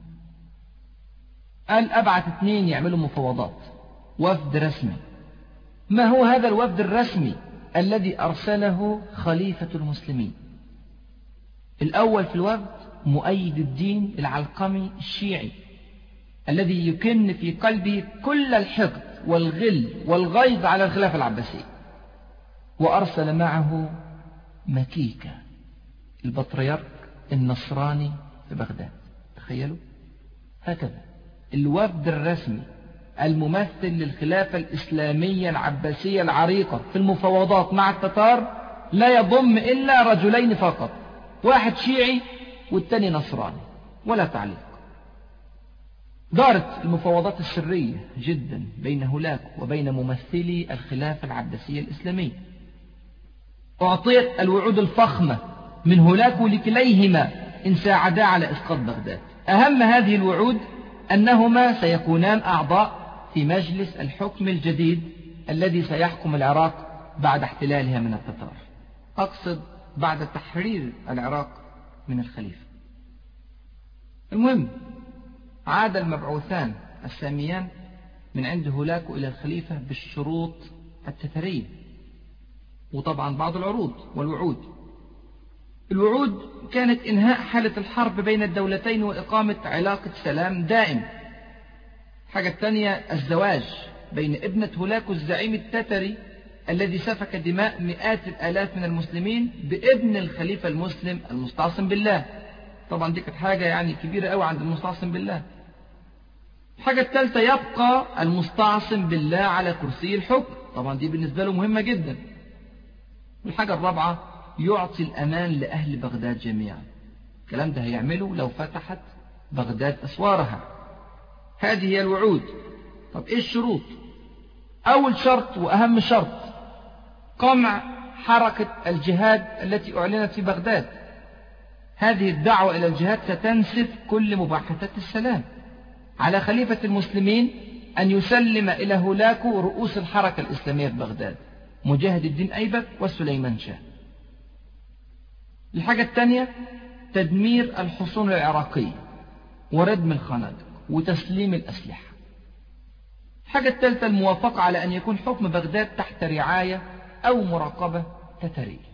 [SPEAKER 1] قال أبعت 2 يعملوا مفاوضات، وفد رسمي. ما هو هذا الوفد الرسمي الذي أرسله خليفة المسلمين؟ الأول في الوفد مؤيد الدين العلقمي الشيعي الذي يكن في قلبه كل الحقد والغل والغيظ على الخلافة العباسية، وأرسل معه مكيكة البطريرك النصراني في بغداد. تخيلوا هكذا الوفد الرسمي الممثل للخلافة الإسلامية العباسية العريقة في المفاوضات مع التتار لا يضم إلا رجلين فقط، واحد شيعي والتاني نصراني، ولا تعليق. دارت المفاوضات السرية جدا بين هولاكو وبين ممثلي الخلافة العباسية الإسلامية. أعطيت الوعود الفخمة من هولاكو لكليهما إن ساعدا على إسقاط بغداد. أهم هذه الوعود أنهما سيكونان أعضاء في مجلس الحكم الجديد الذي سيحكم العراق بعد احتلالها من التتار، أقصد بعد تحرير العراق من الخليفة. المهم عاد المبعوثان الساميان من عند هولاكو إلى الخليفة بالشروط التترية، وطبعا بعض العروض والوعود. الوعود كانت إنهاء حالة الحرب بين الدولتين وإقامة علاقة سلام دائم. حاجة الثانية الزواج بين ابنة هولاكو الزعيم التتري الذي سفك دماء مئات الآلاف من المسلمين بابن الخليفة المسلم المستعصم بالله. طبعا دي كانت حاجة يعني كبيرة قوي عند المستعصم بالله. الحاجة الثالثة يبقى المستعصم بالله على كرسي الحكم، طبعا دي بالنسبة له مهمة جدا. والحاجة الرابعة يعطي الأمان لأهل بغداد جميعا. الكلام ده هيعمله لو فتحت بغداد أسوارها. هذه هي الوعود. طب إيه الشروط؟ أول شرط وأهم شرط قمع حركة الجهاد التي أعلنت في بغداد. هذه الدعوة إلى الجهاد ستنسف كل مباحثات السلام. على خليفة المسلمين أن يسلم إلى هولاكو رؤوس الحركة الإسلامية في بغداد، مجاهد الدين أيبك وسليمان شاه. الحاجة الثانية تدمير الحصون العراقية وردم الخنادق وتسليم الأسلحة. الحاجة الثالثة الموافقة على أن يكون حكم بغداد تحت رعاية أو مراقبة تترية.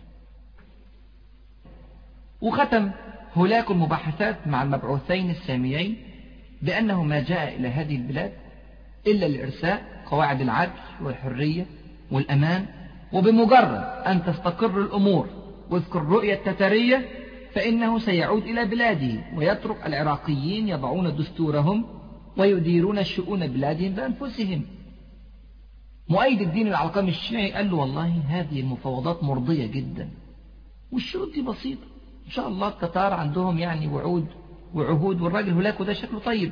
[SPEAKER 1] وختم هولاكو المباحثات مع المبعوثين الساميين بأنه ما جاء إلى هذه البلاد إلا لإرساء قواعد العدل والحرية والأمان، وبمجرد أن تستقر الأمور وفق الرؤية التترية فإنه سيعود إلى بلاده ويترك العراقيين يضعون دستورهم ويديرون شؤون بلادهم بأنفسهم. مؤيد الدين العلقمي الشيعي قال له والله هذه المفاوضات مرضية جدا والشروط دي بسيطة، إن شاء الله التتار عندهم يعني وعود وعهود، والراجل هولاكو ده شكله طيب.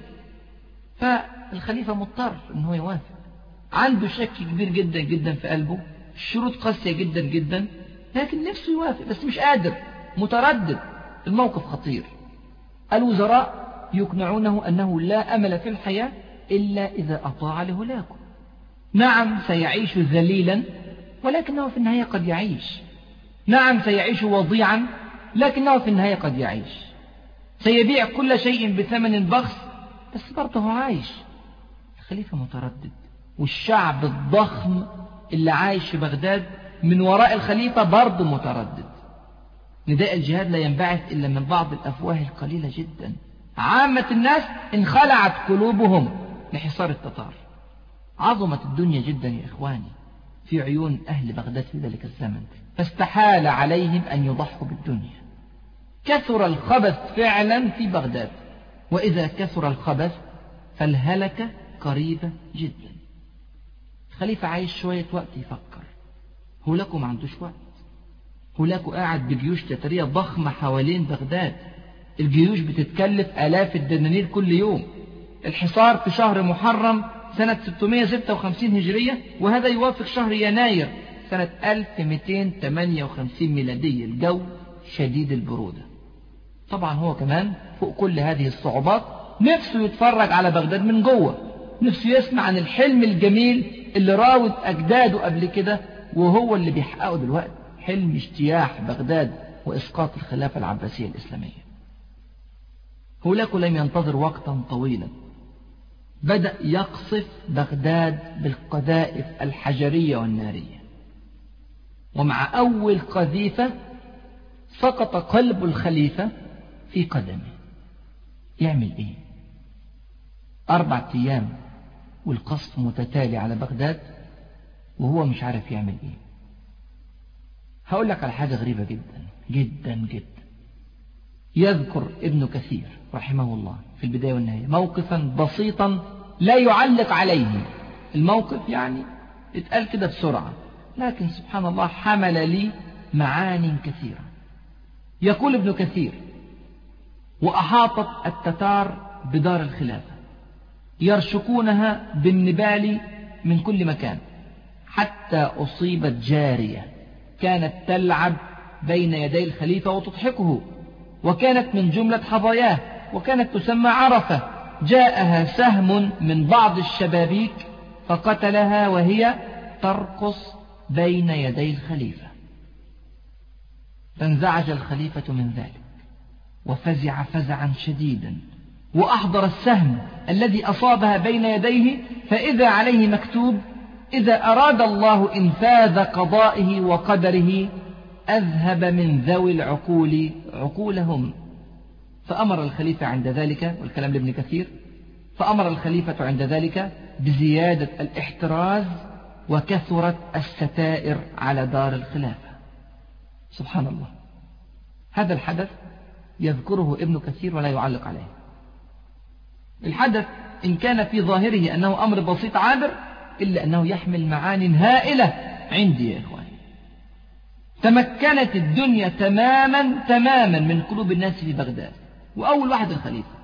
[SPEAKER 1] فالخليفة مضطر إن هو يوافق، عنده شك كبير جدا جدا في قلبه، الشروط قاسية جدا جدا، لكن نفسه يوافق بس مش قادر، متردد، الموقف خطير. الوزراء يقنعونه أنه لا أمل في الحياة إلا إذا أطاع لهولاكو. نعم سيعيش ذليلا ولكنه في النهاية قد يعيش. نعم سيعيش وضيعا لكنه في النهاية قد يعيش. سيبيع كل شيء بثمن بخس بس برضه هو عايش. الخليفة متردد، والشعب الضخم اللي عايش في بغداد من وراء الخليفة برضه متردد. نداء الجهاد لا ينبعث إلا من بعض الأفواه القليلة جدا. عامة الناس انخلعت قلوبهم لحصار التتار. عظمت الدنيا جدا يا إخواني في عيون أهل بغداد في ذلك الزمن، فاستحال عليهم أن يضحوا بالدنيا. كثر الخبث فعلا في بغداد، وإذا كثر الخبث فالهلكة قريبة جدا. الخليفة عايش شوية وقت يفكر، هولاكو ما عندوش وقت. هولاكو قاعد بجيوش تترية ضخمة حوالين بغداد، الجيوش بتتكلف آلاف الدنانير كل يوم. الحصار في شهر محرم سنة 656 هجرية، وهذا يوافق شهر يناير سنة 1258 ميلادية. الجو شديد البرودة. طبعا هو كمان فوق كل هذه الصعوبات نفسه يتفرج على بغداد من جوه، نفسه يسمع عن الحلم الجميل اللي راود أجداده قبل كده وهو اللي بيحققه دلوقتي، حلم اجتياح بغداد وإسقاط الخلافة العباسية الإسلامية. هولاكو لم ينتظر وقتا طويلا، بدأ يقصف بغداد بالقذائف الحجرية والنارية. ومع أول قذيفة سقط قلب الخليفة في قدمه. يعمل إيه؟ 4 أيام والقصف متتالي على بغداد وهو مش عارف يعمل إيه. هقول لك على حاجة غريبة جدا جدا جدا. يذكر ابن كثير رحمه الله في البداية والنهاية موقفا بسيطا لا يعلق عليه. الموقف يعني اتقال كده بسرعة، لكن سبحان الله حمل لي معاني كثيرة. يقول ابن كثير: وأحاطت التتار بدار الخلافة يرشقونها بالنبال من كل مكان، حتى أصيبت جارية كانت تلعب بين يدي الخليفة وتضحكه، وكانت من جملة حظاياه، وكانت تسمى عرفة. جاءها سهم من بعض الشبابيك فقتلها وهي ترقص بين يدي الخليفة. فانزعج الخليفة من ذلك وفزع فزعا شديدا، وأحضر السهم الذي أصابها بين يديه، فإذا عليه مكتوب: إذا أراد الله إنفاذ قضائه وقدره أذهب من ذوي العقول عقولهم. فأمر الخليفة عند ذلك، والكلام لابن كثير، فأمر الخليفة عند ذلك بزيادة الاحتراز وكثرت الستائر على دار الخلافة. سبحان الله، هذا الحدث يذكره ابن كثير ولا يعلق عليه. الحدث إن كان في ظاهره أنه أمر بسيط عابر، إلا أنه يحمل معان هائلة عندي يا إخواني. تمكنت الدنيا تماما من قلوب الناس في بغداد، وأول واحد الخليفة.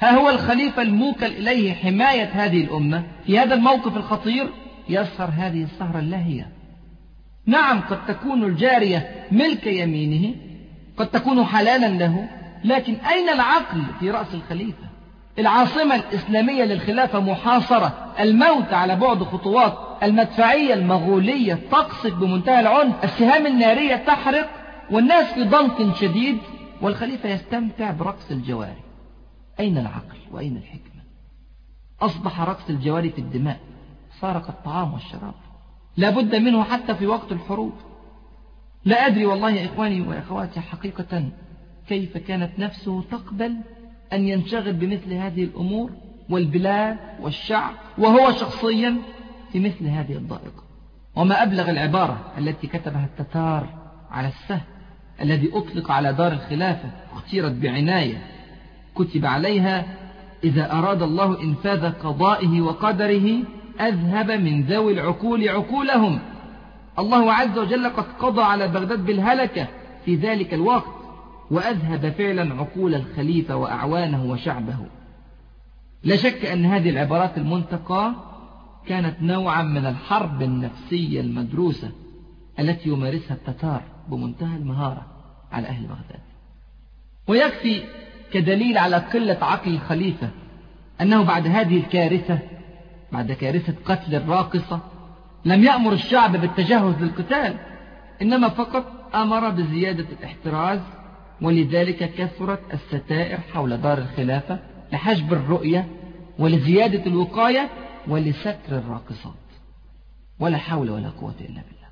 [SPEAKER 1] ها هو الخليفة الموكل إليه حماية هذه الأمة في هذا الموقف الخطير يسهر هذه السهرة اللاهية. نعم، قد تكون الجارية ملك يمينه، قد تكون حلالا له، لكن أين العقل في رأس الخليفة؟ العاصمة الإسلامية للخلافة محاصرة، الموت على بعد خطوات، المدفعية المغولية تقصف بمنتهى العنف، السهام النارية تحرق، والناس في ضنك شديد، والخليفة يستمتع برقص الجواري. أين العقل وأين الحكمة؟ أصبح رقص الجواري في الدماء، صار كالطعام والشراب، لا بد منه حتى في وقت الحروب. لا أدري والله يا إخواني وأخواتي حقيقة كيف كانت نفسه تقبل أن ينشغل بمثل هذه الأمور، والبلاد والشعب وهو شخصيا في مثل هذه الضائقة. وما أبلغ العبارة التي كتبها التتار على السهم الذي أطلق على دار الخلافة، اختيرت بعناية، كتب عليها: إذا أراد الله إنفاذ قضائه وقدره أذهب من ذوي العقول عقولهم. الله عز وجل قد قضى على بغداد بالهلكة في ذلك الوقت، وأذهب فعلا عقول الخليفة وأعوانه وشعبه. لا شك أن هذه العبارات المنتقاة كانت نوعا من الحرب النفسية المدروسة التي يمارسها التتار بمنتهى المهارة على أهل بغداد. ويكفي كدليل على قلة عقل الخليفة أنه بعد هذه الكارثة، بعد كارثة قتل الراقصة، لم يأمر الشعب بالتجهز للقتال، إنما فقط أمر بزيادة الاحتراز، ولذلك كثرت الستائر حول دار الخلافة لحجب الرؤية ولزيادة الوقاية ولستر الراقصات. ولا حول ولا قوة إلا بالله.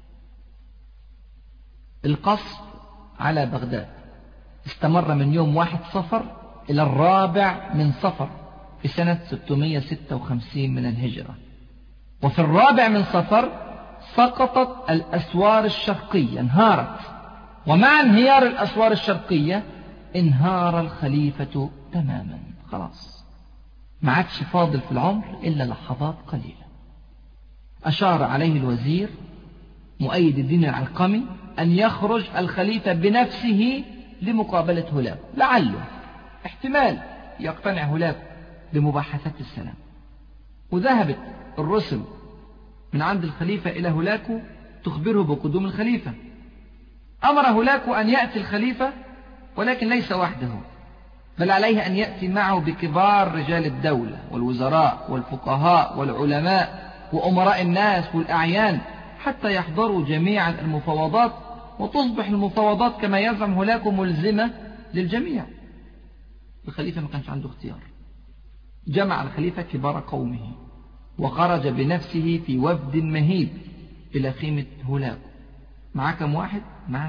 [SPEAKER 1] القصف على بغداد استمر من يوم 1 صفر إلى 4 صفر في سنة 656 من الهجرة. وفي 4 صفر سقطت الأسوار الشرقية، انهارت، ومع انهيار الأسوار الشرقية انهار الخليفة تماما. خلاص ما عادش فاضل في العمر إلا لحظات قليلة. أشار عليه الوزير مؤيد الدين العلقمي أن يخرج الخليفة بنفسه لمقابلة هولاكو، لعله احتمال يقتنع هولاكو بمباحثات السلام. وذهبت الرسل من عند الخليفة إلى هولاكو تخبره بقدوم الخليفة. أمر هولاكو أن يأتي الخليفة، ولكن ليس وحده، بل عليه أن يأتي معه بكبار رجال الدولة والوزراء والفقهاء والعلماء وأمراء الناس والأعيان، حتى يحضروا جميعا المفاوضات، وتصبح المفاوضات كما يزعم هولاكو ملزمة للجميع. الخليفة ما كانش عنده اختيار. جمع الخليفة كبار قومه وخرج بنفسه في وفد مهيب إلى خيمة هولاكو. معاه كم واحد؟ معاه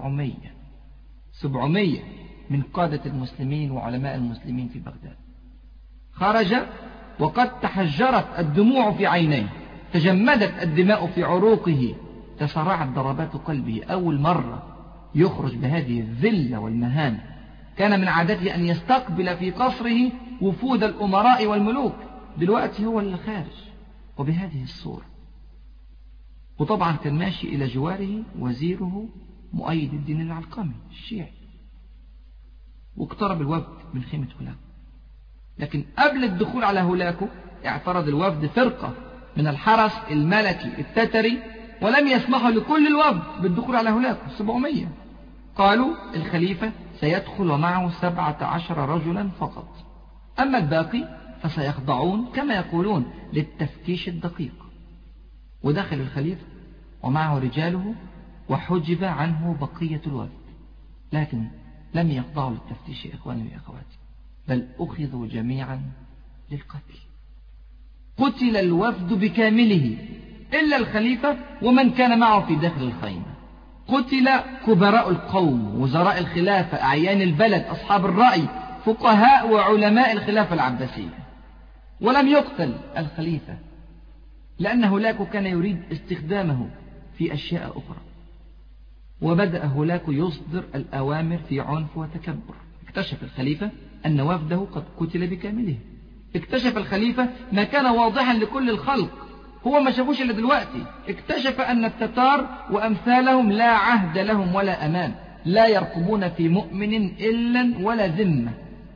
[SPEAKER 1] 700 من قادة المسلمين وعلماء المسلمين في بغداد. خرج وقد تحجرت الدموع في عينيه، تجمدت الدماء في عروقه، تسارعت ضربات قلبه. أول مرة يخرج بهذه الذلة والمهانة. كان من عادته أن يستقبل في قصره وفود الأمراء والملوك، دلوقتي هو اللي خارج وبهذه الصورة. وطبعا كان ماشي إلى جواره وزيره مؤيد الدين العلقمي الشيعي. واقترب الوفد من خيمة هولاكو، لكن قبل الدخول على هولاكو اعترض الوفد فرقة من الحرس الملكي التتري، ولم يسمحوا لكل الوفد بالدخول على هولاكو 700. قالوا الخليفة سيدخل ومعه 17 رجلا فقط، أما الباقي فسيخضعون كما يقولون للتفتيش الدقيق. ودخل الخليفة ومعه رجاله، وحجب عنه بقية الوفد، لكن لم يخضعوا للتفتيش يا إخواني وأخواتي، بل أخذوا جميعا للقتل. قتل الوفد بكامله إلا الخليفة ومن كان معه في داخل الخيمة. قتل كبراء القوم، وزراء الخلافة، أعيان البلد، أصحاب الرأي، فقهاء وعلماء الخلافة العباسية. ولم يقتل الخليفة لأن هولاكو كان يريد استخدامه في أشياء أخرى. وبدأ هولاكو يصدر الأوامر في عنف وتكبر. اكتشف الخليفة أن وفده قد قتل بكامله. اكتشف الخليفة ما كان واضحا لكل الخلق، هو ما شافوش إلا دلوقتي. اكتشف أن التتار وأمثالهم لا عهد لهم ولا أمان، لا يرقبون في مؤمن إلا ولا ذمة.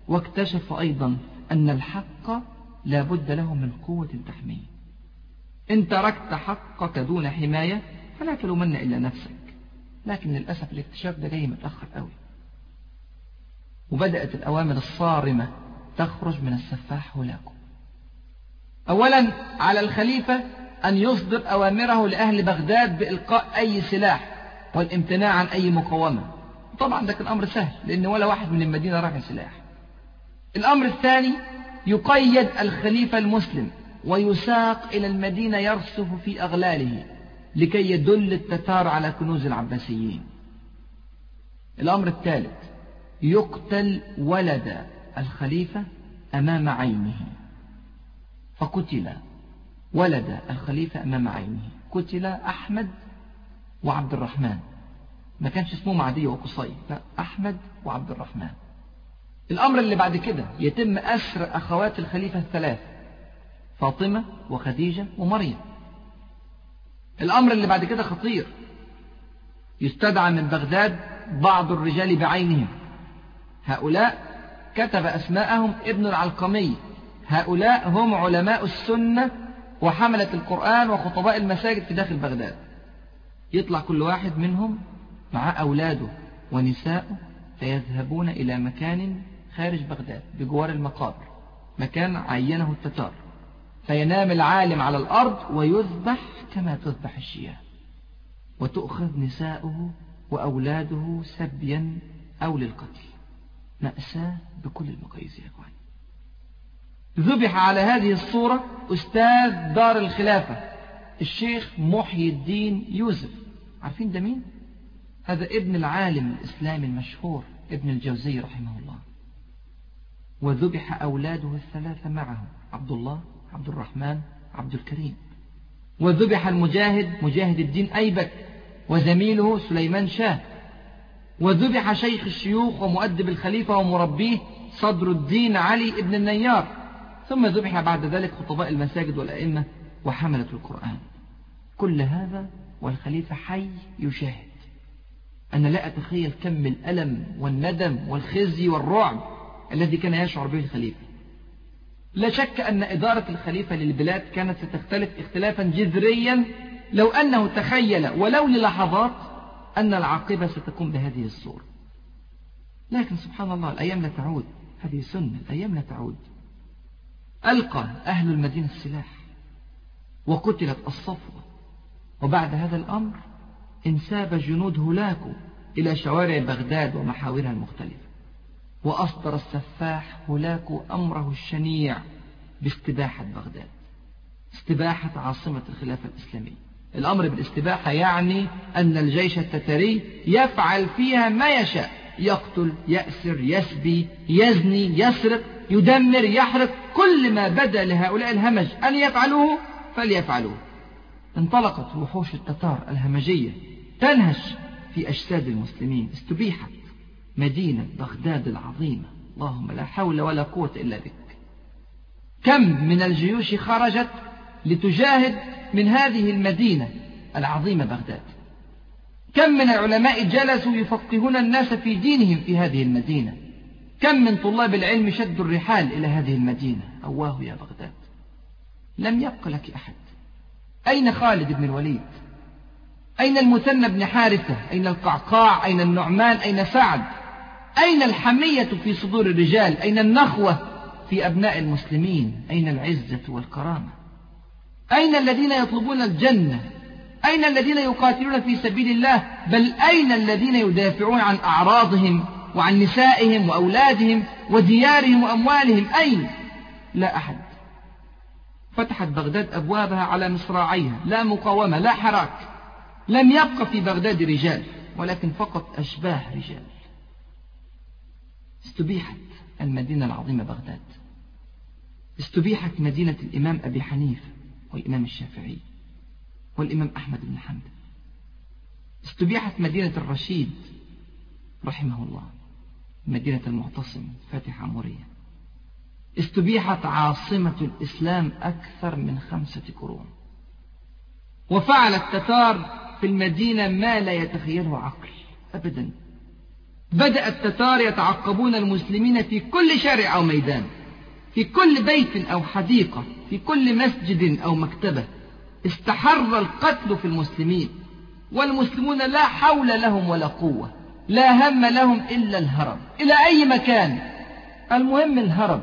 [SPEAKER 1] واكتشفوا أيضا أن الحق لا بد له من قوة تحميه. إن تركت حقك دون حماية فلا تلومن إلا نفسك. لكن للأسف الاكتشاف ده جاي متأخر قوي، وبدأت الأوامر الصارمة تخرج من السفاح هولاكو. أولا على الخليفة أن يصدر أوامره لأهل بغداد بإلقاء أي سلاح والامتناع عن أي مقاومة. طبعا ده كان أمر سهل لأن ولا واحد من المدينة رافع سلاح. الأمر الثاني يقيد الخليفة المسلم ويساق إلى المدينة يرصف في أغلاله لكي يدل التتار على كنوز العباسيين. الأمر الثالث يقتل ولد الخليفة أمام عينه، فقتل ولد الخليفة أمام عينه. قتل أحمد وعبد الرحمن، ما كانش اسمه معدي وقصي، لا، أحمد وعبد الرحمن. الأمر اللي بعد كده يتم أسر أخوات الخليفة الثلاث، فاطمة وخديجة ومريم. الأمر اللي بعد كده خطير، يستدعى من بغداد بعض الرجال بعينهم، هؤلاء كتب أسماءهم ابن العلقمي، هؤلاء هم علماء السنة وحملة القرآن وخطباء المساجد في داخل بغداد. يطلع كل واحد منهم مع أولاده ونساءه فيذهبون إلى مكان خارج بغداد بجوار المقابر، مكان عينه التتار، فينام العالم على الأرض ويذبح كما تذبح الشياه، وتؤخذ نساؤه وأولاده سبيا أو للقتل. مأساة بكل المقاييس يا أخوان. ذبح على هذه الصورة أستاذ دار الخلافة الشيخ محي الدين يوسف. عارفين ده مين؟ هذا ابن العالم الإسلامي المشهور ابن الجوزي رحمه الله. وذبح أولاده الثلاثة معه، عبد الله، عبد الرحمن، عبد الكريم. وذبح المجاهد مجاهد الدين أيبك وزميله سليمان شاه. وذبح شيخ الشيوخ ومؤدب الخليفة ومربيه صدر الدين علي ابن النيار. ثم ذبح بعد ذلك خطباء المساجد والأئمة وحملة القرآن. كل هذا والخليفة حي يشاهد. أنا لا أتخيل كم الألم والندم والخزي والرعب الذي كان يشعر به الخليفة. لا شك أن إدارة الخليفة للبلاد كانت ستختلف اختلافا جذريا لو أنه تخيل ولو للحظات أن العاقبة ستكون بهذه الصورة. لكن سبحان الله الأيام لا تعود، هذه سنة، الأيام لا تعود. ألقى أهل المدينة السلاح وقتلت الصفوة. وبعد هذا الأمر انساب جنود هولاكو إلى شوارع بغداد ومحاورها المختلفة، وأصدر السفاح هولاكو أمره الشنيع باستباحة بغداد، استباحة عاصمة الخلافة الإسلامية. الأمر بالاستباحة يعني أن الجيش التتري يفعل فيها ما يشاء، يقتل، يأسر، يسبي، يزني، يسرق، يدمر، يحرق، كل ما بدا لهؤلاء الهمج أن يفعلوه فليفعلوه. انطلقت وحوش التتار الهمجية تنهش في أجساد المسلمين. استبيحت مدينة بغداد العظيمة. اللهم لا حول ولا قوة إلا بك. كم من الجيوش خرجت لتجاهد من هذه المدينة العظيمة بغداد. كم من العلماء جلسوا يفقهون الناس في دينهم في هذه المدينة. كم من طلاب العلم شدوا الرحال إلى هذه المدينة. أواه يا بغداد، لم يبق لك أحد. أين خالد بن الوليد؟ أين المثنى بن حارثة؟ أين القعقاع؟ أين النعمان؟ أين سعد؟ أين الحمية في صدور الرجال؟ أين النخوة في أبناء المسلمين؟ أين العزة والكرامة؟ أين الذين يطلبون الجنة؟ أين الذين يقاتلون في سبيل الله؟ بل أين الذين يدافعون عن أعراضهم وعن نسائهم وأولادهم وديارهم وأموالهم؟ أين؟ لا أحد. فتحت بغداد أبوابها على مصراعيها، لا مقاومة، لا حراك. لم يبق في بغداد رجال، ولكن فقط أشباه رجال. استبيحت المدينة العظيمة بغداد. استبيحت مدينة الإمام أبي حنيفة والإمام الشافعي والإمام أحمد بن حنبل. استبيحت مدينة الرشيد رحمه الله، مدينة المعتصم فاتح عمورية. استبيحت عاصمة الإسلام أكثر من 5 قرون. وفعل التتار في المدينة ما لا يتخيله عقل أبدا. بدأ التتار يتعقبون المسلمين في كل شارع أو ميدان، في كل بيت أو حديقة، في كل مسجد أو مكتبة. استحر القتل في المسلمين، والمسلمون لا حول لهم ولا قوة، لا هم لهم إلا الهرب إلى أي مكان، المهم الهرب.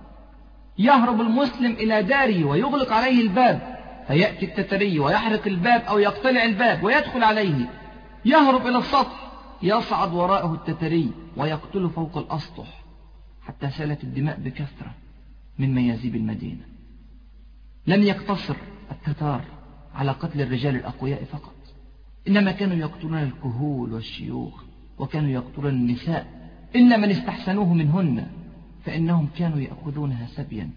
[SPEAKER 1] يهرب المسلم إلى داره ويغلق عليه الباب، فيأتي التتري ويحرق الباب أو يقتلع الباب ويدخل عليه. يهرب إلى السطح، يصعد وراءه التتري ويقتل فوق الأسطح، حتى سالت الدماء بكثرة من ميازيب المدينة. لم يقتصر التتار على قتل الرجال الأقوياء فقط، إنما كانوا يقتلون الكهول والشيوخ، وكانوا يقتلون النساء إلا من استحسنوه منهن، فإنهم كانوا يأخذونها سبيا.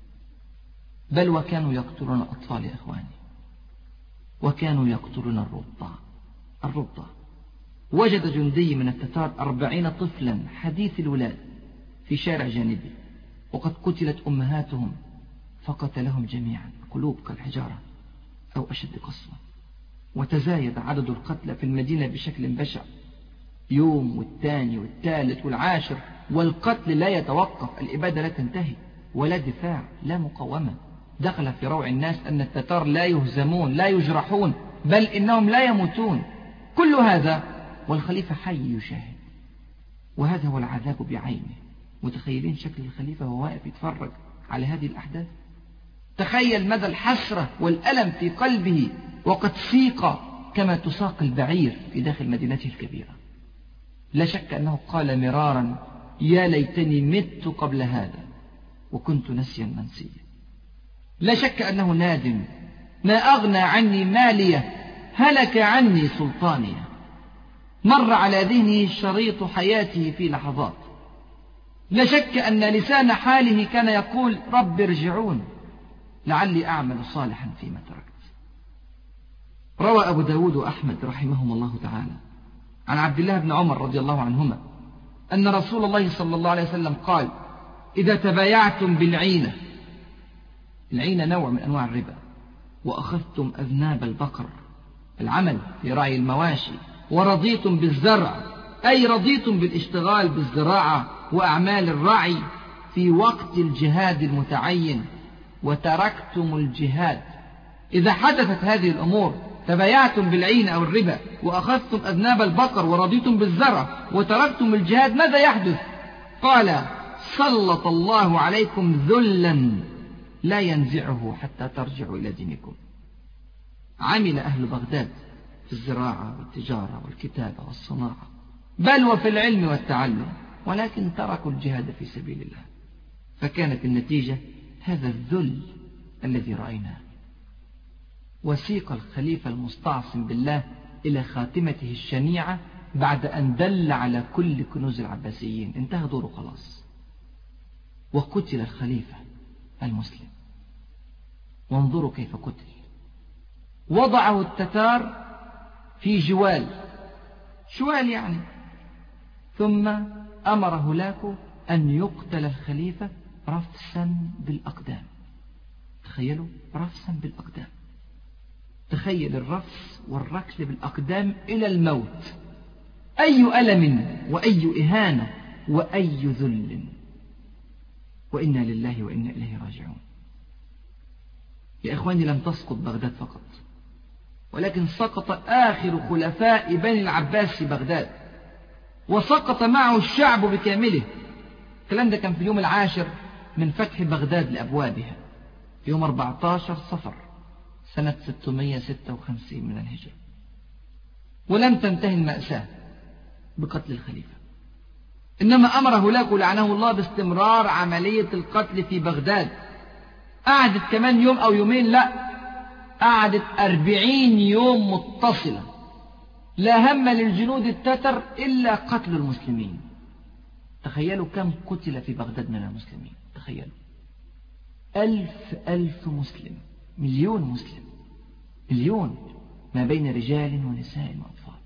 [SPEAKER 1] بل وكانوا يقتلون الأطفال يا إخواني، وكانوا يقتلون الرضع. وجد جندي من التتار 40 طفلا حديث الولاد في شارع جانبي، وقد قتلت أمهاتهم، فقتلهم جميعا، قلوب كالحجارة أو أشد قسوة. وتزايد عدد القتلى في المدينة بشكل بشع، يوم والثاني والثالث والعاشر، والقتل لا يتوقف، الإبادة لا تنتهي، ولا دفاع، لا مقاومة. دخل في روع الناس أن التتار لا يهزمون، لا يجرحون، بل إنهم لا يموتون. كل هذا والخليفة حي يشاهد، وهذا هو العذاب بعينه. متخيلين شكل الخليفة وهو واقف يتفرج على هذه الأحداث؟ تخيل مدى الحسرة والألم في قلبه، وقد سيق كما تساق البعير في داخل مدينته الكبيرة. لا شك أنه قال مرارا: يا ليتني مت قبل هذا وكنت نسيا منسيا. لا شك أنه نادم: ما أغنى عني مالية، هلك عني سلطانية. مر على ذهنه شريط حياته في لحظات. لا شك أن لسان حاله كان يقول: رب ارجعون لعلي أعمل صالحا فيما تركت. روى أبو داود وأحمد رحمهم الله تعالى عن عبد الله بن عمر رضي الله عنهما أن رسول الله صلى الله عليه وسلم قال: إذا تبايعتم بالعينة، العينة نوع من أنواع الربا، وأخذتم أذناب البقر، العمل في رعي المواشي، ورضيتم بالزرع، أي رضيتم بالاشتغال بالزراعة وأعمال الرعي في وقت الجهاد المتعين، وتركتم الجهاد. إذا حدثت هذه الأمور، تبايعتم بالعين أو الربا، وأخذتم أذناب البقر، ورضيتم بالزرع، وتركتم الجهاد، ماذا يحدث؟ قال: سلط الله عليكم ذلا لا ينزعه حتى ترجعوا إلى دينكم. عمل أهل بغداد في الزراعة والتجارة والكتابة والصناعة، بل وفي العلم والتعلم، ولكن تركوا الجهاد في سبيل الله، فكانت النتيجة هذا الذل الذي رأيناه. وسيق الخليفة المستعصم بالله إلى خاتمته الشنيعة بعد أن دل على كل كنوز العباسيين، انتهى دوره خلاص، وقتل الخليفة المسلم. وانظروا كيف قتل. وضعه التتار في جوال يعني، ثم أمر هولاكو أن يقتل الخليفة رفسا بالأقدام. تخيلوا، رفسا بالأقدام. تخيل الرفس والركل بالأقدام إلى الموت. أي ألم وأي إهانة وأي ذل. وإنا لله وإنا إليه راجعون. يا إخواني، لم تسقط بغداد فقط، ولكن سقط آخر خلفاء بني العباس في بغداد، وسقط معه الشعب بكامله. الكلام ده كان في اليوم 10 من فتح بغداد لأبوابها، في يوم 14 صفر سنة 656 من الهجرة. ولم تنتهي المأساة بقتل الخليفة، إنما أمر هولاكو لعنه الله باستمرار عملية القتل في بغداد. قعدت كمان يوم أو يومين، لا، قعدت 40 يوم متصلة، لا هم للجنود التتر إلا قتل المسلمين. تخيلوا كم قتل في بغداد من المسلمين. تخيلوا 1000 مسلم، 1,000,000 مسلم، 1,000,000 ما بين رجال ونساء وأطفال.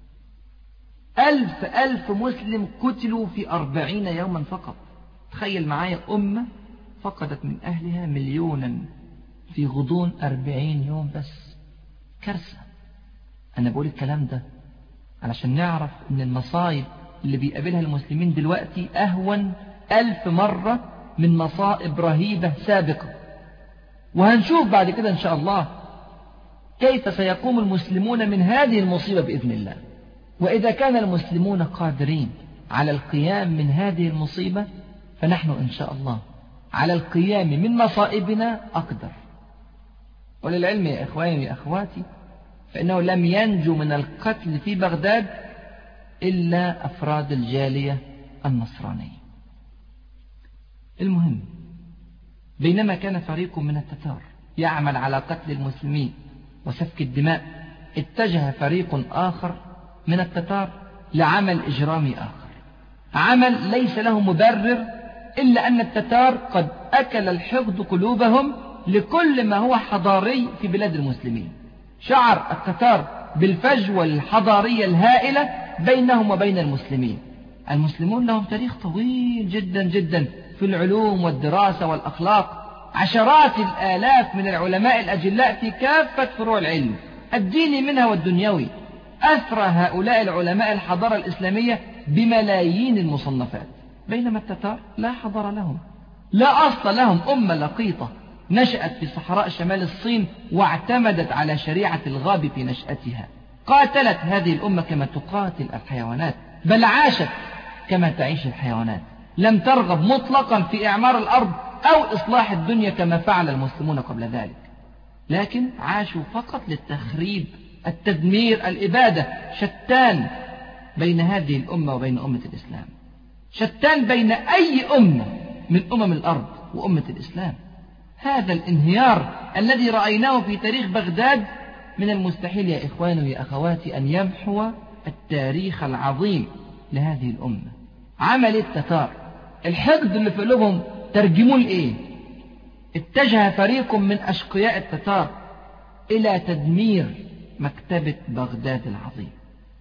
[SPEAKER 1] 1000 مسلم قتلوا في 40 يوما فقط. تخيل معايا أمة فقدت من أهلها 1,000,000 في غضون 40 يوم بس. كارثة. أنا بقول الكلام ده علشان نعرف أن المصايب اللي بيقابلها المسلمين دلوقتي أهون 1000 مرة من مصائب رهيبة سابقة. وهنشوف بعد كده إن شاء الله كيف سيقوم المسلمون من هذه المصيبة بإذن الله. وإذا كان المسلمون قادرين على القيام من هذه المصيبة، فنحن إن شاء الله على القيام من مصائبنا أقدر. وللعلم يا إخواني يا أخواتي، فإنه لم ينجو من القتل في بغداد إلا أفراد الجالية النصرانية. المهم، بينما كان فريق من التتار يعمل على قتل المسلمين وسفك الدماء، اتجه فريق آخر من التتار لعمل إجرامي آخر، عمل ليس له مبرر إلا أن التتار قد أكل الحقد قلوبهم لكل ما هو حضاري في بلاد المسلمين. شعر التتار بالفجوة الحضارية الهائلة بينهم وبين المسلمين. المسلمون لهم تاريخ طويل جدا جدا في العلوم والدراسة والأخلاق، عشرات الآلاف من العلماء الأجلاء في كافة فروع العلم الديني منها والدنيوي. أثرى هؤلاء العلماء الحضارة الإسلامية بملايين المصنفات، بينما التتار لا حضارة لهم، لا أصل لهم، أمة لقيطة نشأت في صحراء شمال الصين واعتمدت على شريعة الغاب في نشأتها. قاتلت هذه الأمة كما تقاتل الحيوانات، بل عاشت كما تعيش الحيوانات. لم ترغب مطلقا في إعمار الأرض أو إصلاح الدنيا كما فعل المسلمون قبل ذلك، لكن عاشوا فقط للتخريب، التدمير، الإبادة. شتان بين هذه الأمة وبين أمة الإسلام، شتان بين أي أمة من أمم الأرض وأمة الإسلام. هذا الانهيار الذي رأيناه في تاريخ بغداد من المستحيل يا إخواني ويا أخواتي أن يمحو التاريخ العظيم لهذه الأمة. عمل التتار، الحقد اللي في قلوبهم ترجموه لإيه؟ اتجه فريق من أشقياء التتار إلى تدمير مكتبة بغداد العظيم،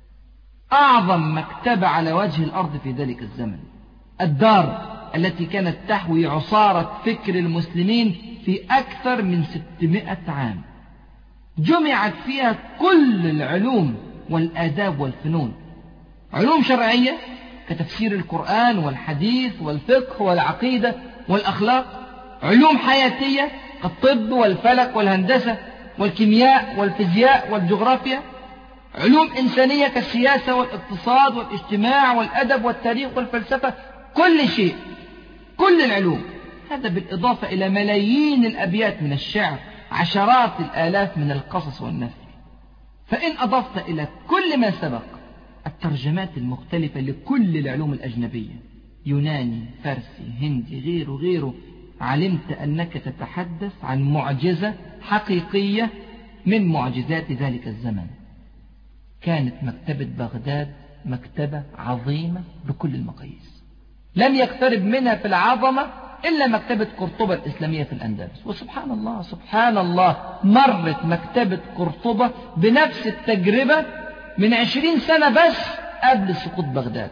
[SPEAKER 1] أعظم مكتبة على وجه الأرض في ذلك الزمن، الدار التي كانت تحوي عصارة فكر المسلمين في أكثر من 600 عام. جمعت فيها كل العلوم والآداب والفنون، علوم شرعية كتفسير القرآن والحديث والفقه والعقيدة والأخلاق، علوم حياتية كالطب والفلك والهندسة والكيمياء والفيزياء والجغرافيا، علوم إنسانية كالسياسة والاقتصاد والاجتماع والأدب والتاريخ والفلسفة، كل شيء، كل العلوم. هذا بالإضافة إلى ملايين الأبيات من الشعر، عشرات الآلاف من القصص والنثر. فإن أضفت إلى كل ما سبق الترجمات المختلفة لكل العلوم الأجنبية، يوناني، فارسي، هندي، غيره غيره، علمت أنك تتحدث عن معجزة حقيقية من معجزات ذلك الزمن. كانت مكتبة بغداد مكتبة عظيمة بكل المقاييس، لم يقترب منها في العظمة إلا مكتبة قرطبة الإسلامية في الأندلس. وسبحان الله سبحان الله، مرت مكتبة قرطبة بنفس التجربة من 20 سنة بس قبل سقوط بغداد.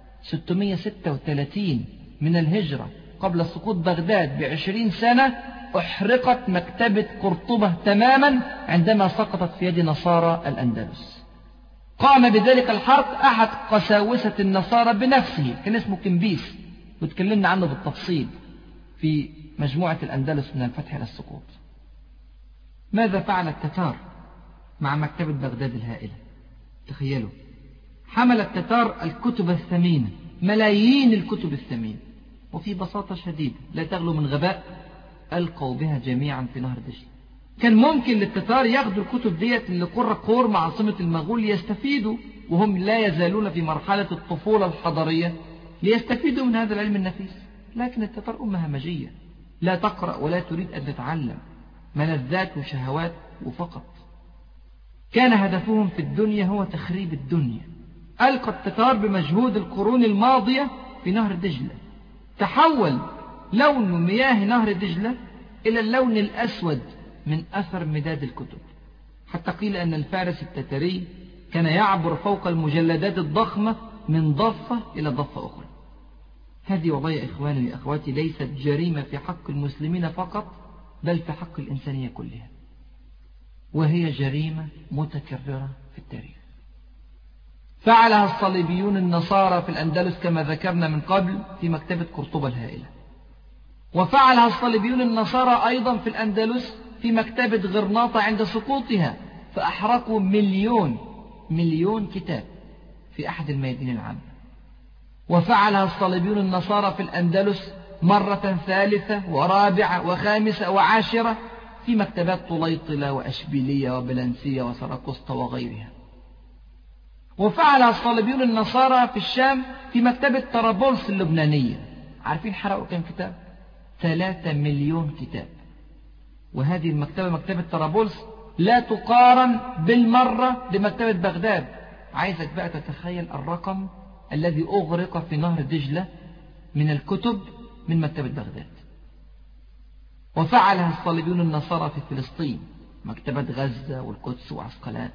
[SPEAKER 1] 636 من الهجرة، قبل سقوط بغداد ب20 سنة، أحرقت مكتبة قرطبة تماما عندما سقطت في يد نصارى الأندلس. قام بذلك الحرق أحد قساوسة النصارى بنفسه، كان اسمه كمبيس، وتكلمنا عنه بالتفصيل في مجموعة الأندلس من الفتح إلى السقوط. ماذا فعل التتار مع مكتبة بغداد الهائلة؟ تخيلوا، حمل التتار الكتب الثمينة، ملايين الكتب الثمينة، وفي بساطة شديدة لا تغلو من غباء ألقوا بها جميعا في نهر دجلة. كان ممكن للتتار ياخدوا الكتب ديت لقرة قورم عاصمة المغول ليستفيدوا، وهم لا يزالون في مرحلة الطفولة الحضارية، ليستفيدوا من هذا العلم النفيس. لكن التتار أمة همجية، لا تقرأ ولا تريد أن تتعلم، ملذات وشهوات وفقط. كان هدفهم في الدنيا هو تخريب الدنيا. ألقى التتار بمجهود القرون الماضية في نهر دجلة، تحول لون مياه نهر دجلة إلى اللون الأسود من أثر مداد الكتب، حتى قيل أن الفارس التتري كان يعبر فوق المجلدات الضخمة من ضفة إلى ضفة أخرى. هذه والله يا إخواني وأخواتي ليست جريمة في حق المسلمين فقط، بل في حق الإنسانية كلها، وهي جريمة متكررة في التاريخ. فعلها الصليبيون النصارى في الأندلس كما ذكرنا من قبل في مكتبة قرطبة الهائلة، وفعلها الصليبيون النصارى أيضا في الأندلس في مكتبة غرناطة عند سقوطها، فأحرقوا مليون كتاب في أحد الميادين العامة. وفعلها الصليبيون النصارى في الأندلس مرة ثالثة ورابعة وخامسة وعاشرة في مكتبات طليطلة وأشبيلية وبلنسية وسراقسطة وغيرها. وفعلها الصليبيون النصارى في الشام في مكتبة طرابلس اللبنانية. عارفين حرقوا كم كتاب؟ 3 مليون كتاب. وهذه المكتبة مكتبة طرابلس لا تقارن بالمرة بمكتبة بغداد. عايزك بقى تتخيل الرقم الذي أغرق في نهر دجلة من الكتب من مكتبة بغداد. وفعلها الصليبيون النصارى في فلسطين، مكتبة غزة والقدس وعسقلان.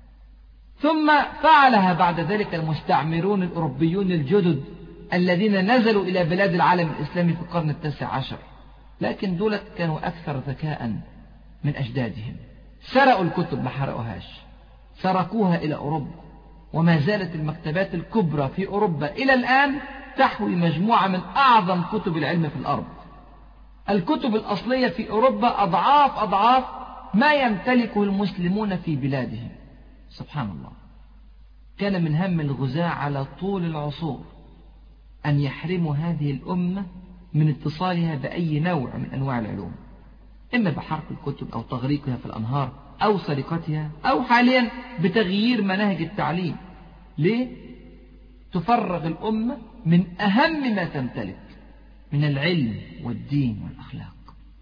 [SPEAKER 1] ثم فعلها بعد ذلك المستعمرون الأوروبيون الجدد الذين نزلوا إلى بلاد العالم الإسلامي في القرن 19، لكن دولت كانوا أكثر ذكاء من أجدادهم. سرقوا الكتب، ما حرقوهاش، سرقوها إلى أوروبا. وما زالت المكتبات الكبرى في أوروبا إلى الآن تحوي مجموعة من أعظم كتب العلم في الأرض. الكتب الأصلية في أوروبا أضعاف ما يمتلكه المسلمون في بلادهم. سبحان الله. كان من هم الغزاة على طول العصور أن يحرموا هذه الأمة من اتصالها بأي نوع من أنواع العلوم، إما بحرق الكتب أو تغريقها في الأنهار أو سرقتها، أو حاليا بتغيير مناهج التعليم. ليه؟ تفرغ الأمة من أهم ما تمتلك من العلم والدين والأخلاق.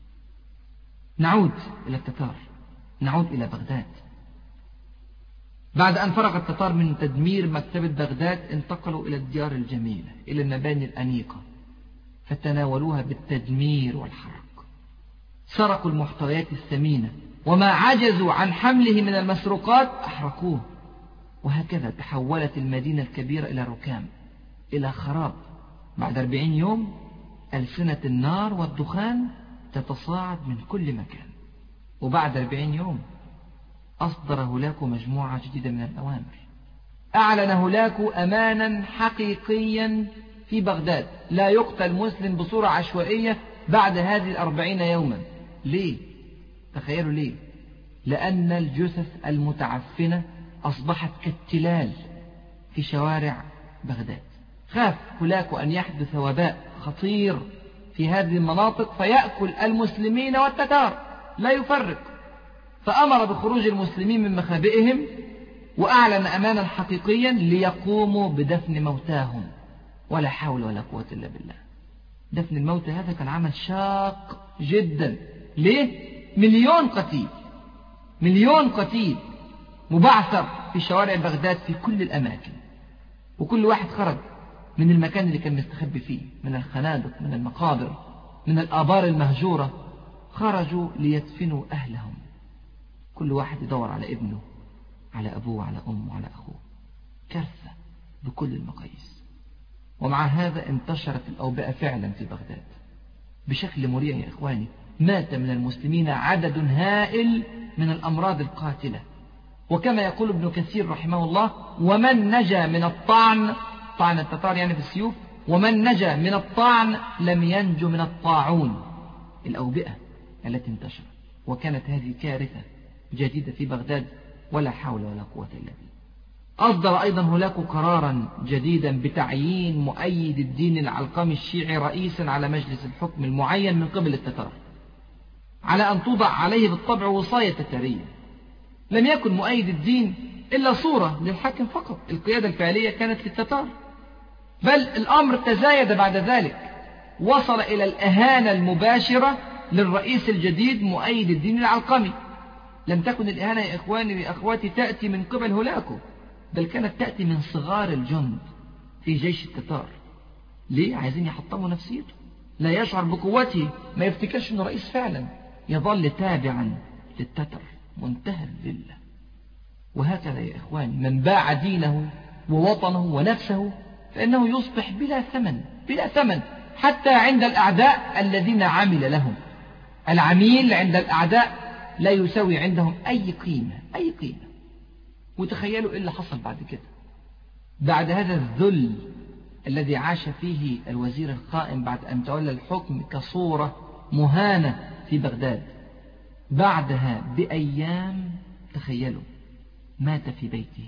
[SPEAKER 1] نعود إلى التتار، نعود إلى بغداد. بعد أن فرغ التتار من تدمير مكتبة بغداد انتقلوا إلى الديار الجميلة، إلى المباني الأنيقة، فتناولوها بالتدمير والحرق. سرقوا المحتويات الثمينة، وما عجزوا عن حمله من المسروقات أحرقوه. وهكذا تحولت المدينة الكبيرة إلى ركام، إلى خراب. بعد 40 يوم ألسنة النار والدخان تتصاعد من كل مكان. وبعد 40 يوم أصدر هولاكو مجموعة جديدة من الأوامر. أعلن هولاكو أمانا حقيقيا في بغداد: لا يقتل مسلم بصورة عشوائية بعد هذه 40 يوما. ليه؟ تخيلوا ليه؟ لأن الجثث المتعفنة أصبحت كالتلال في شوارع بغداد. خاف هولاكو أن يحدث وباء خطير في هذه المناطق فيأكل المسلمين والتتار، لا يفرق. فأمر بخروج المسلمين من مخابئهم، وأعلن أمانا حقيقيا ليقوموا بدفن موتاهم. ولا حول ولا قوة إلا بالله. دفن الموتى هذا كان عمل شاق جدا. ليه؟ مليون قتيل مبعثر في شوارع بغداد في كل الأماكن، وكل واحد خرج من المكان اللي كان مستخبي فيه، من الخنادق، من المقابر، من الآبار المهجورة. خرجوا ليدفنوا أهلهم، كل واحد يدور على ابنه، على أبوه، على أمه، على أخوه. كارثة بكل المقاييس. ومع هذا انتشرت الأوبئة فعلا في بغداد بشكل مريع يا إخواني. مات من المسلمين عدد هائل من الأمراض القاتلة. وكما يقول ابن كثير رحمه الله: ومن نجا من الطعن، طعن التتار يعني في السيوف، ومن نجا من الطعن لم ينجو من الطاعون، الأوبئة التي انتشرت. وكانت هذه كارثة جديدة في بغداد، ولا حول ولا قوة إلا بالله. أصدر أيضا هولاكو قرارا جديدا بتعيين مؤيد الدين العلقمي الشيعي رئيسا على مجلس الحكم المعين من قبل التتار، على أن توضع عليه بالطبع وصاية تتارية. لم يكن مؤيد الدين إلا صورة للحاكم فقط، القيادة الفعلية كانت للتتار. بل الأمر تزايد بعد ذلك، وصل إلى الإهانة المباشرة للرئيس الجديد مؤيد الدين العلقمي. لم تكن الإهانة يا إخواني وأخواتي تأتي من قبل هولاكو، بل كانت تأتي من صغار الجند في جيش التتار. ليه؟ عايزين يحطموا نفسيته، لا يشعر بقوته، ما يفتكرش أنه رئيس فعلا، يظل تابعا للتتر منتهى الذلة. وهكذا يا إخواني، من باع دينه ووطنه ونفسه فإنه يصبح بلا ثمن حتى عند الأعداء الذين عمل لهم. العميل عند الأعداء لا يساوي عندهم أي قيمة. وتخيلوا إيه اللي حصل بعد كده. بعد هذا الذل الذي عاش فيه الوزير الخائن بعد أن تولى الحكم كصورة مهانة في بغداد، بعدها بأيام تخيلوا مات في بيته،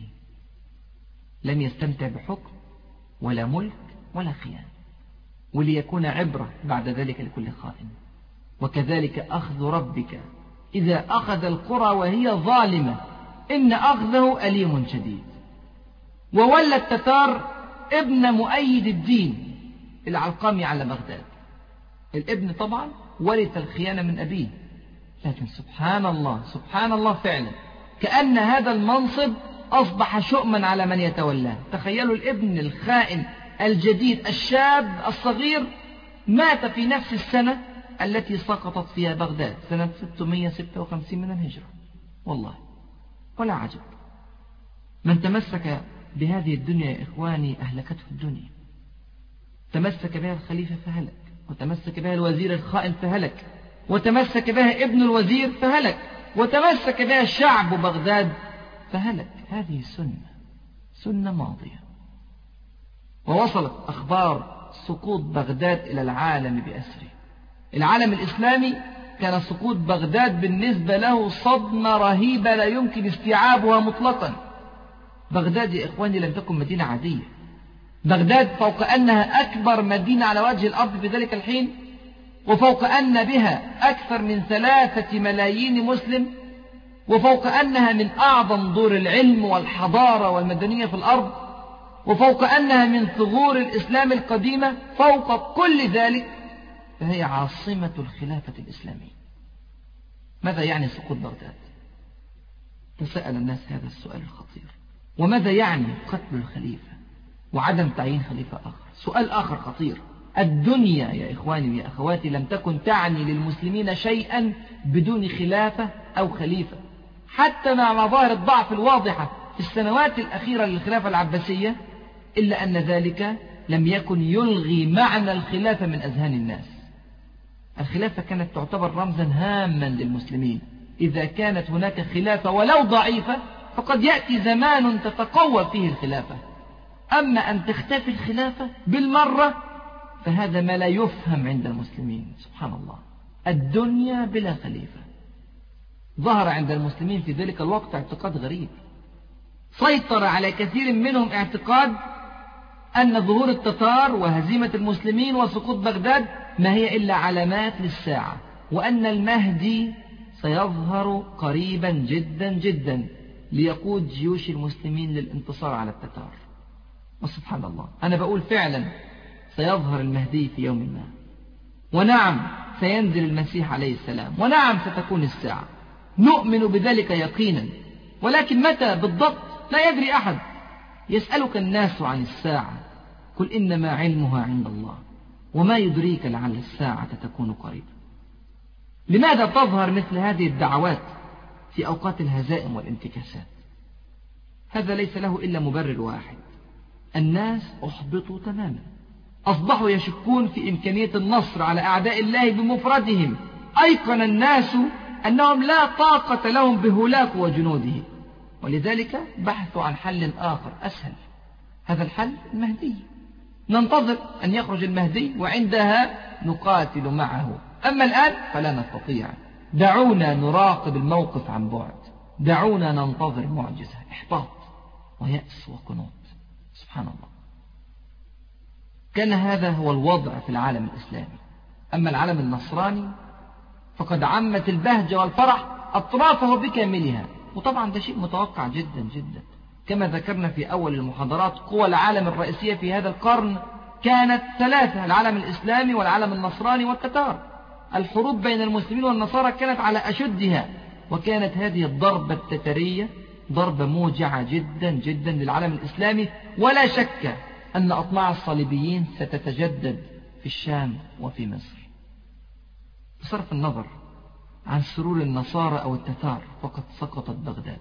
[SPEAKER 1] لم يستمتع بحكم ولا ملك ولا خيانة، وليكون عبرة بعد ذلك لكل خائن. وكذلك أخذ ربك إذا أخذ القرى وهي ظالمة إن أخذه أليم شديد. وولى التتار ابن مؤيد الدين العلقمي على بغداد. الابن طبعا ورث الخيانة من أبيه، لكن سبحان الله سبحان الله فعلا كأن هذا المنصب أصبح شؤما على من يتولاه. تخيلوا الابن الخائن الجديد الشاب الصغير مات في نفس السنة التي سقطت فيها بغداد، سنة 656 من الهجرة. والله ولا عجب، من تمسك بهذه الدنيا يا إخواني أهلكته الدنيا. تمسك بها الخليفة فهلك، وتمسك بها الوزير الخائن فهلك، وتمسك بها ابن الوزير فهلك، وتمسك بها شعب بغداد فهلك. هذه سنة ماضية. ووصلت أخبار سقوط بغداد إلى العالم بأسره. العالم الإسلامي كان سقوط بغداد بالنسبة له صدمة رهيبة لا يمكن استيعابها مطلقا. بغداد يا إخواني لم تكن مدينة عادية. بغداد فوق أنها أكبر مدينة على وجه الأرض في ذلك الحين، وفوق أن بها أكثر من 3 ملايين مسلم، وفوق أنها من أعظم دور العلم والحضارة والمدنية في الأرض، وفوق أنها من ثغور الإسلام القديمة، فوق كل ذلك فهي عاصمة الخلافة الإسلامية. ماذا يعني سقوط بغداد؟ تساءل الناس هذا السؤال الخطير. وماذا يعني قتل الخليفة وعدم تعيين خليفة آخر؟ سؤال آخر خطير. الدنيا يا إخواني يا أخواتي لم تكن تعني للمسلمين شيئا بدون خلافة أو خليفة، حتى مع مظاهر الضعف الواضحة في السنوات الأخيرة للخلافة العباسية، إلا أن ذلك لم يكن يلغي معنى الخلافة من أذهان الناس. الخلافة كانت تعتبر رمزا هاما للمسلمين. إذا كانت هناك خلافة ولو ضعيفة فقد يأتي زمان تتقوى فيه الخلافة. أما أن تختفي الخلافة بالمرة فهذا ما لا يفهم عند المسلمين. سبحان الله، الدنيا بلا خليفة. ظهر عند المسلمين في ذلك الوقت اعتقاد غريب، سيطر على كثير منهم اعتقاد أن ظهور التتار وهزيمة المسلمين وسقوط بغداد ما هي إلا علامات للساعة، وأن المهدي سيظهر قريبا جدا جدا ليقود جيوش المسلمين للانتصار على التتار. وسبحان الله أنا بقول فعلا سيظهر المهدي في يوم ما، ونعم سينزل المسيح عليه السلام، ونعم ستكون الساعة، نؤمن بذلك يقينا. ولكن متى بالضبط لا يدري أحد. يسألك الناس عن الساعة قل إنما علمها عند الله وما يدريك لعل الساعة تكون قريبا. لماذا تظهر مثل هذه الدعوات في أوقات الهزائم والانتكاسات؟ هذا ليس له إلا مبرر واحد: الناس أحبطوا تماما، أصبحوا يشكون في إمكانية النصر على أعداء الله بمفردهم. أيقن الناس أنهم لا طاقة لهم بهولاك وجنوده، ولذلك بحثوا عن حل آخر أسهل. هذا الحل المهدي. ننتظر أن يخرج المهدي وعندها نقاتل معه. أما الآن فلا نستطيع. دعونا نراقب الموقف عن بعد، دعونا ننتظر معجزة. إحباط ويأس وقنوط. سبحان الله. كان هذا هو الوضع في العالم الإسلامي. أما العالم النصراني فقد عمت البهجة والفرح أطرافه بكاملها، وطبعا ده شيء متوقع جدا جدا. كما ذكرنا في أول المحاضرات قوى العالم الرئيسية في هذا القرن كانت 3: العالم الإسلامي والعالم النصراني والتتار. الحروب بين المسلمين والنصارى كانت على أشدها، وكانت هذه الضربة التترية ضربة موجعة جدا جدا للعالم الإسلامي. ولا شك أن أطماع الصليبيين ستتجدد في الشام وفي مصر. بصرف النظر عن سرور النصارى أو التتار فقد سقطت بغداد،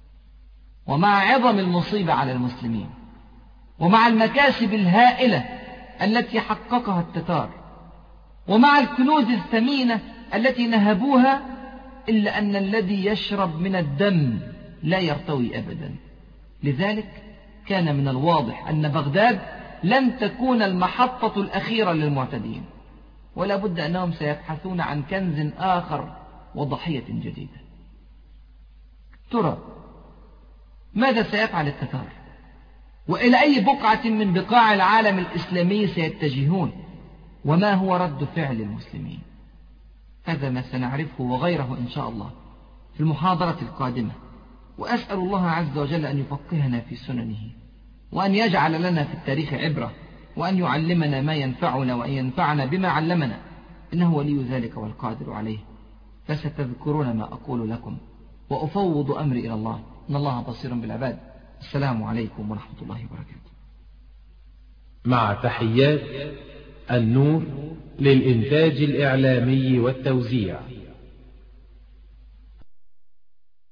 [SPEAKER 1] ومع عظم المصيبة على المسلمين ومع المكاسب الهائلة التي حققها التتار ومع الكنوز الثمينة التي نهبوها، إلا أن الذي يشرب من الدم لا يرتوي أبدا. لذلك كان من الواضح أن بغداد لن تكون المحطة الأخيرة للمعتدين، ولا بد أنهم سيبحثون عن كنز آخر وضحية جديدة. ترى ماذا سيفعل التتار؟ وإلى أي بقعة من بقاع العالم الإسلامي سيتجهون؟ وما هو رد فعل المسلمين؟ هذا ما سنعرفه وغيره إن شاء الله في المحاضرة القادمة، وأسأل الله عز وجل أن يفقهنا في سننه، وأن يجعل لنا في التاريخ عبرة، وأن يعلمنا ما ينفعنا وأن ينفعنا بما علمنا، إنه ولي ذلك والقادر عليه. فستذكرون ما أقول لكم، وأفوض أمري إلى الله، إن الله بصير بالعباد. السلام عليكم ورحمة الله وبركاته.
[SPEAKER 2] مع تحيات النور للإنتاج الإعلامي والتوزيع.